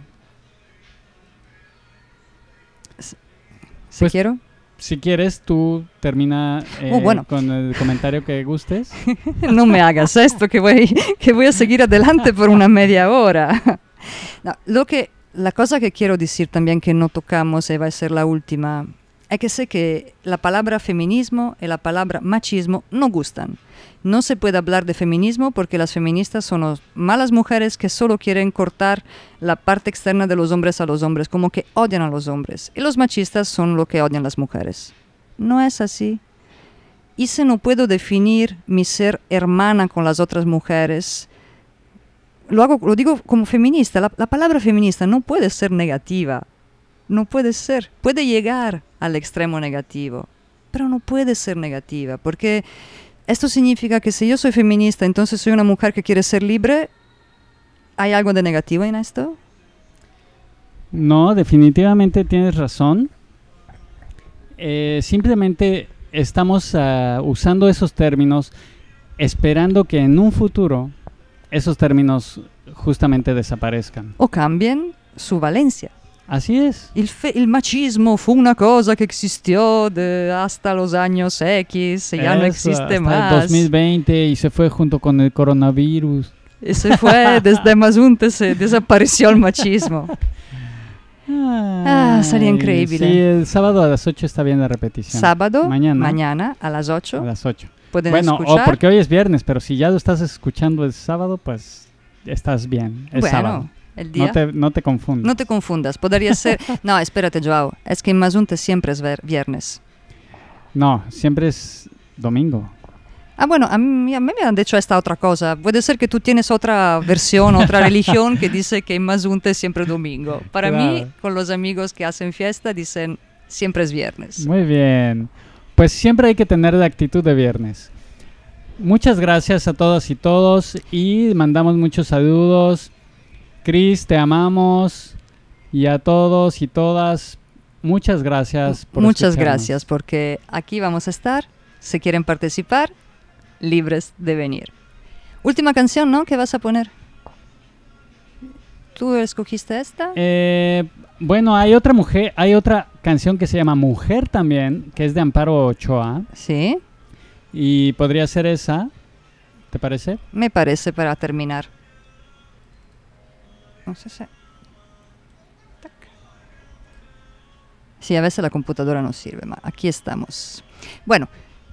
Si pues- quiero. Si quieres, tú termina eh, Oh, bueno. con el comentario que gustes. No me hagas esto, que voy, que voy a seguir adelante por una media hora. No, lo que, la cosa que quiero decir también que no tocamos y va a ser la última, es que sé que la palabra feminismo y la palabra machismo no gustan. No se puede hablar de feminismo porque las feministas son los- malas mujeres que solo quieren cortar la parte externa de los hombres a los hombres, como que odian a los hombres. Y los machistas son los que odian a las mujeres. No es así. Y si no puedo definir mi ser hermana con las otras mujeres, lo hago, lo digo como feminista. La, la palabra feminista no puede ser negativa. No puede ser. Puede llegar al extremo negativo, pero no puede ser negativa, porque esto significa que si yo soy feminista, entonces soy una mujer que quiere ser libre. ¿Hay algo de negativo en esto? No, definitivamente tienes razón. Eh, simplemente estamos ah, usando esos términos esperando que en un futuro esos términos justamente desaparezcan. O cambien su valencia. Así es. El, fe- el machismo fue una cosa que existió de hasta los años X y ya no Eso, existe hasta más. el dos mil veinte y se fue junto con el coronavirus. Y se fue, desde Mazunte se desapareció el machismo. Ah, sería Ay, increíble. Sí, el sábado a las ocho está bien la repetición. Sábado, mañana, mañana a las ocho. a las ocho. Pueden Bueno, escuchar. o porque hoy es viernes, pero si ya lo estás escuchando el sábado, pues estás bien. Es Bueno, sábado. el día. No te, no te confundas. No te confundas, podría ser... No, espérate, Joao, es que en Mazunte siempre es ver- viernes. No, siempre es domingo. Ah, bueno, a mí, a mí me han dicho esta otra cosa. Puede ser que tú tienes otra versión, otra religión que dice que en Mazunte es siempre domingo. Para Claro. mí, con los amigos que hacen fiesta, dicen siempre es viernes. Muy bien. Pues siempre hay que tener la actitud de viernes. Muchas gracias a todas y todos y mandamos muchos saludos. Cris, te amamos. Y a todos y todas, muchas gracias por Muchas escucharnos. gracias, porque aquí vamos a estar. Si quieren participar, libres de venir. Última canción, ¿no? ¿Qué vas a poner? ¿Tú escogiste esta? Eh, bueno, hay otra mujer, hay otra canción que se llama Mujer también, que es de Amparo Ochoa. Sí. Y podría ser esa, ¿te parece? Me parece para terminar. No sé si... Tac. Sí, a veces la computadora no sirve, ma aquí estamos. Bueno.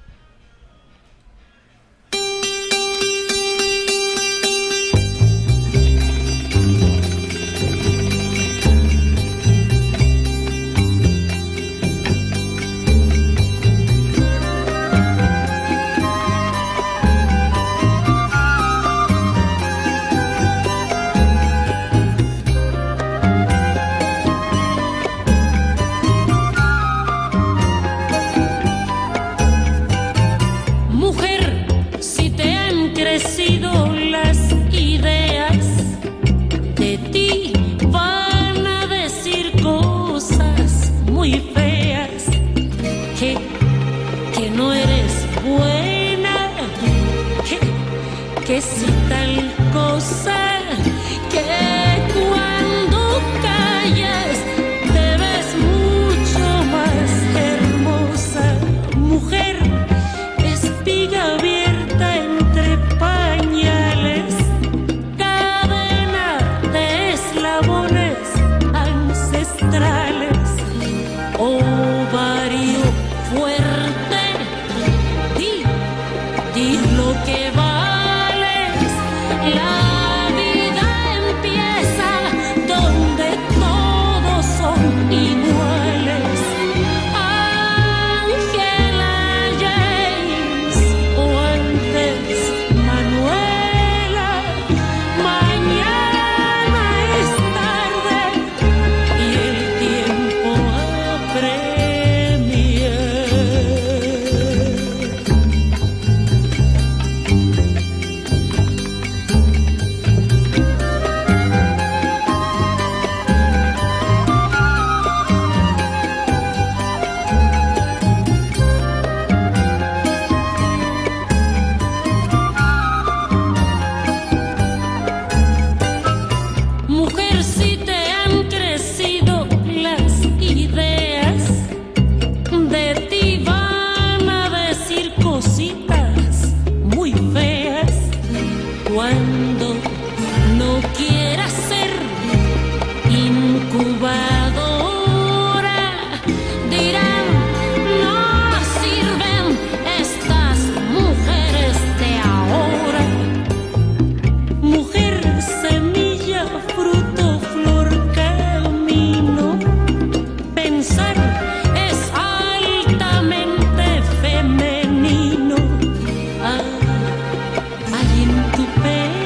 Mujer, si te han crecido las ideas, de ti van a decir cosas muy feas, que, que no eres buena, que, que si tal cosa, que cuando callas te ves mucho más hermosa. Mujer, espiga abierta entre pañales, cadena de eslabones ancestrales, ovario fuerte, di, di lo que vales. La vida empieza donde todos son iguales. Ángela James o antes Manuela, mañana es tarde y el tiempo apremia. Mujer, si te han crecido las ideas, de ti van a decir cositas muy feas. Cuando no quieras ser incubadora, dirán, no sirven estas mujeres de ahora. Mujer, semilla, fruto, flor, camino. Pensar es altamente femenino. Ah, hay en tu pecho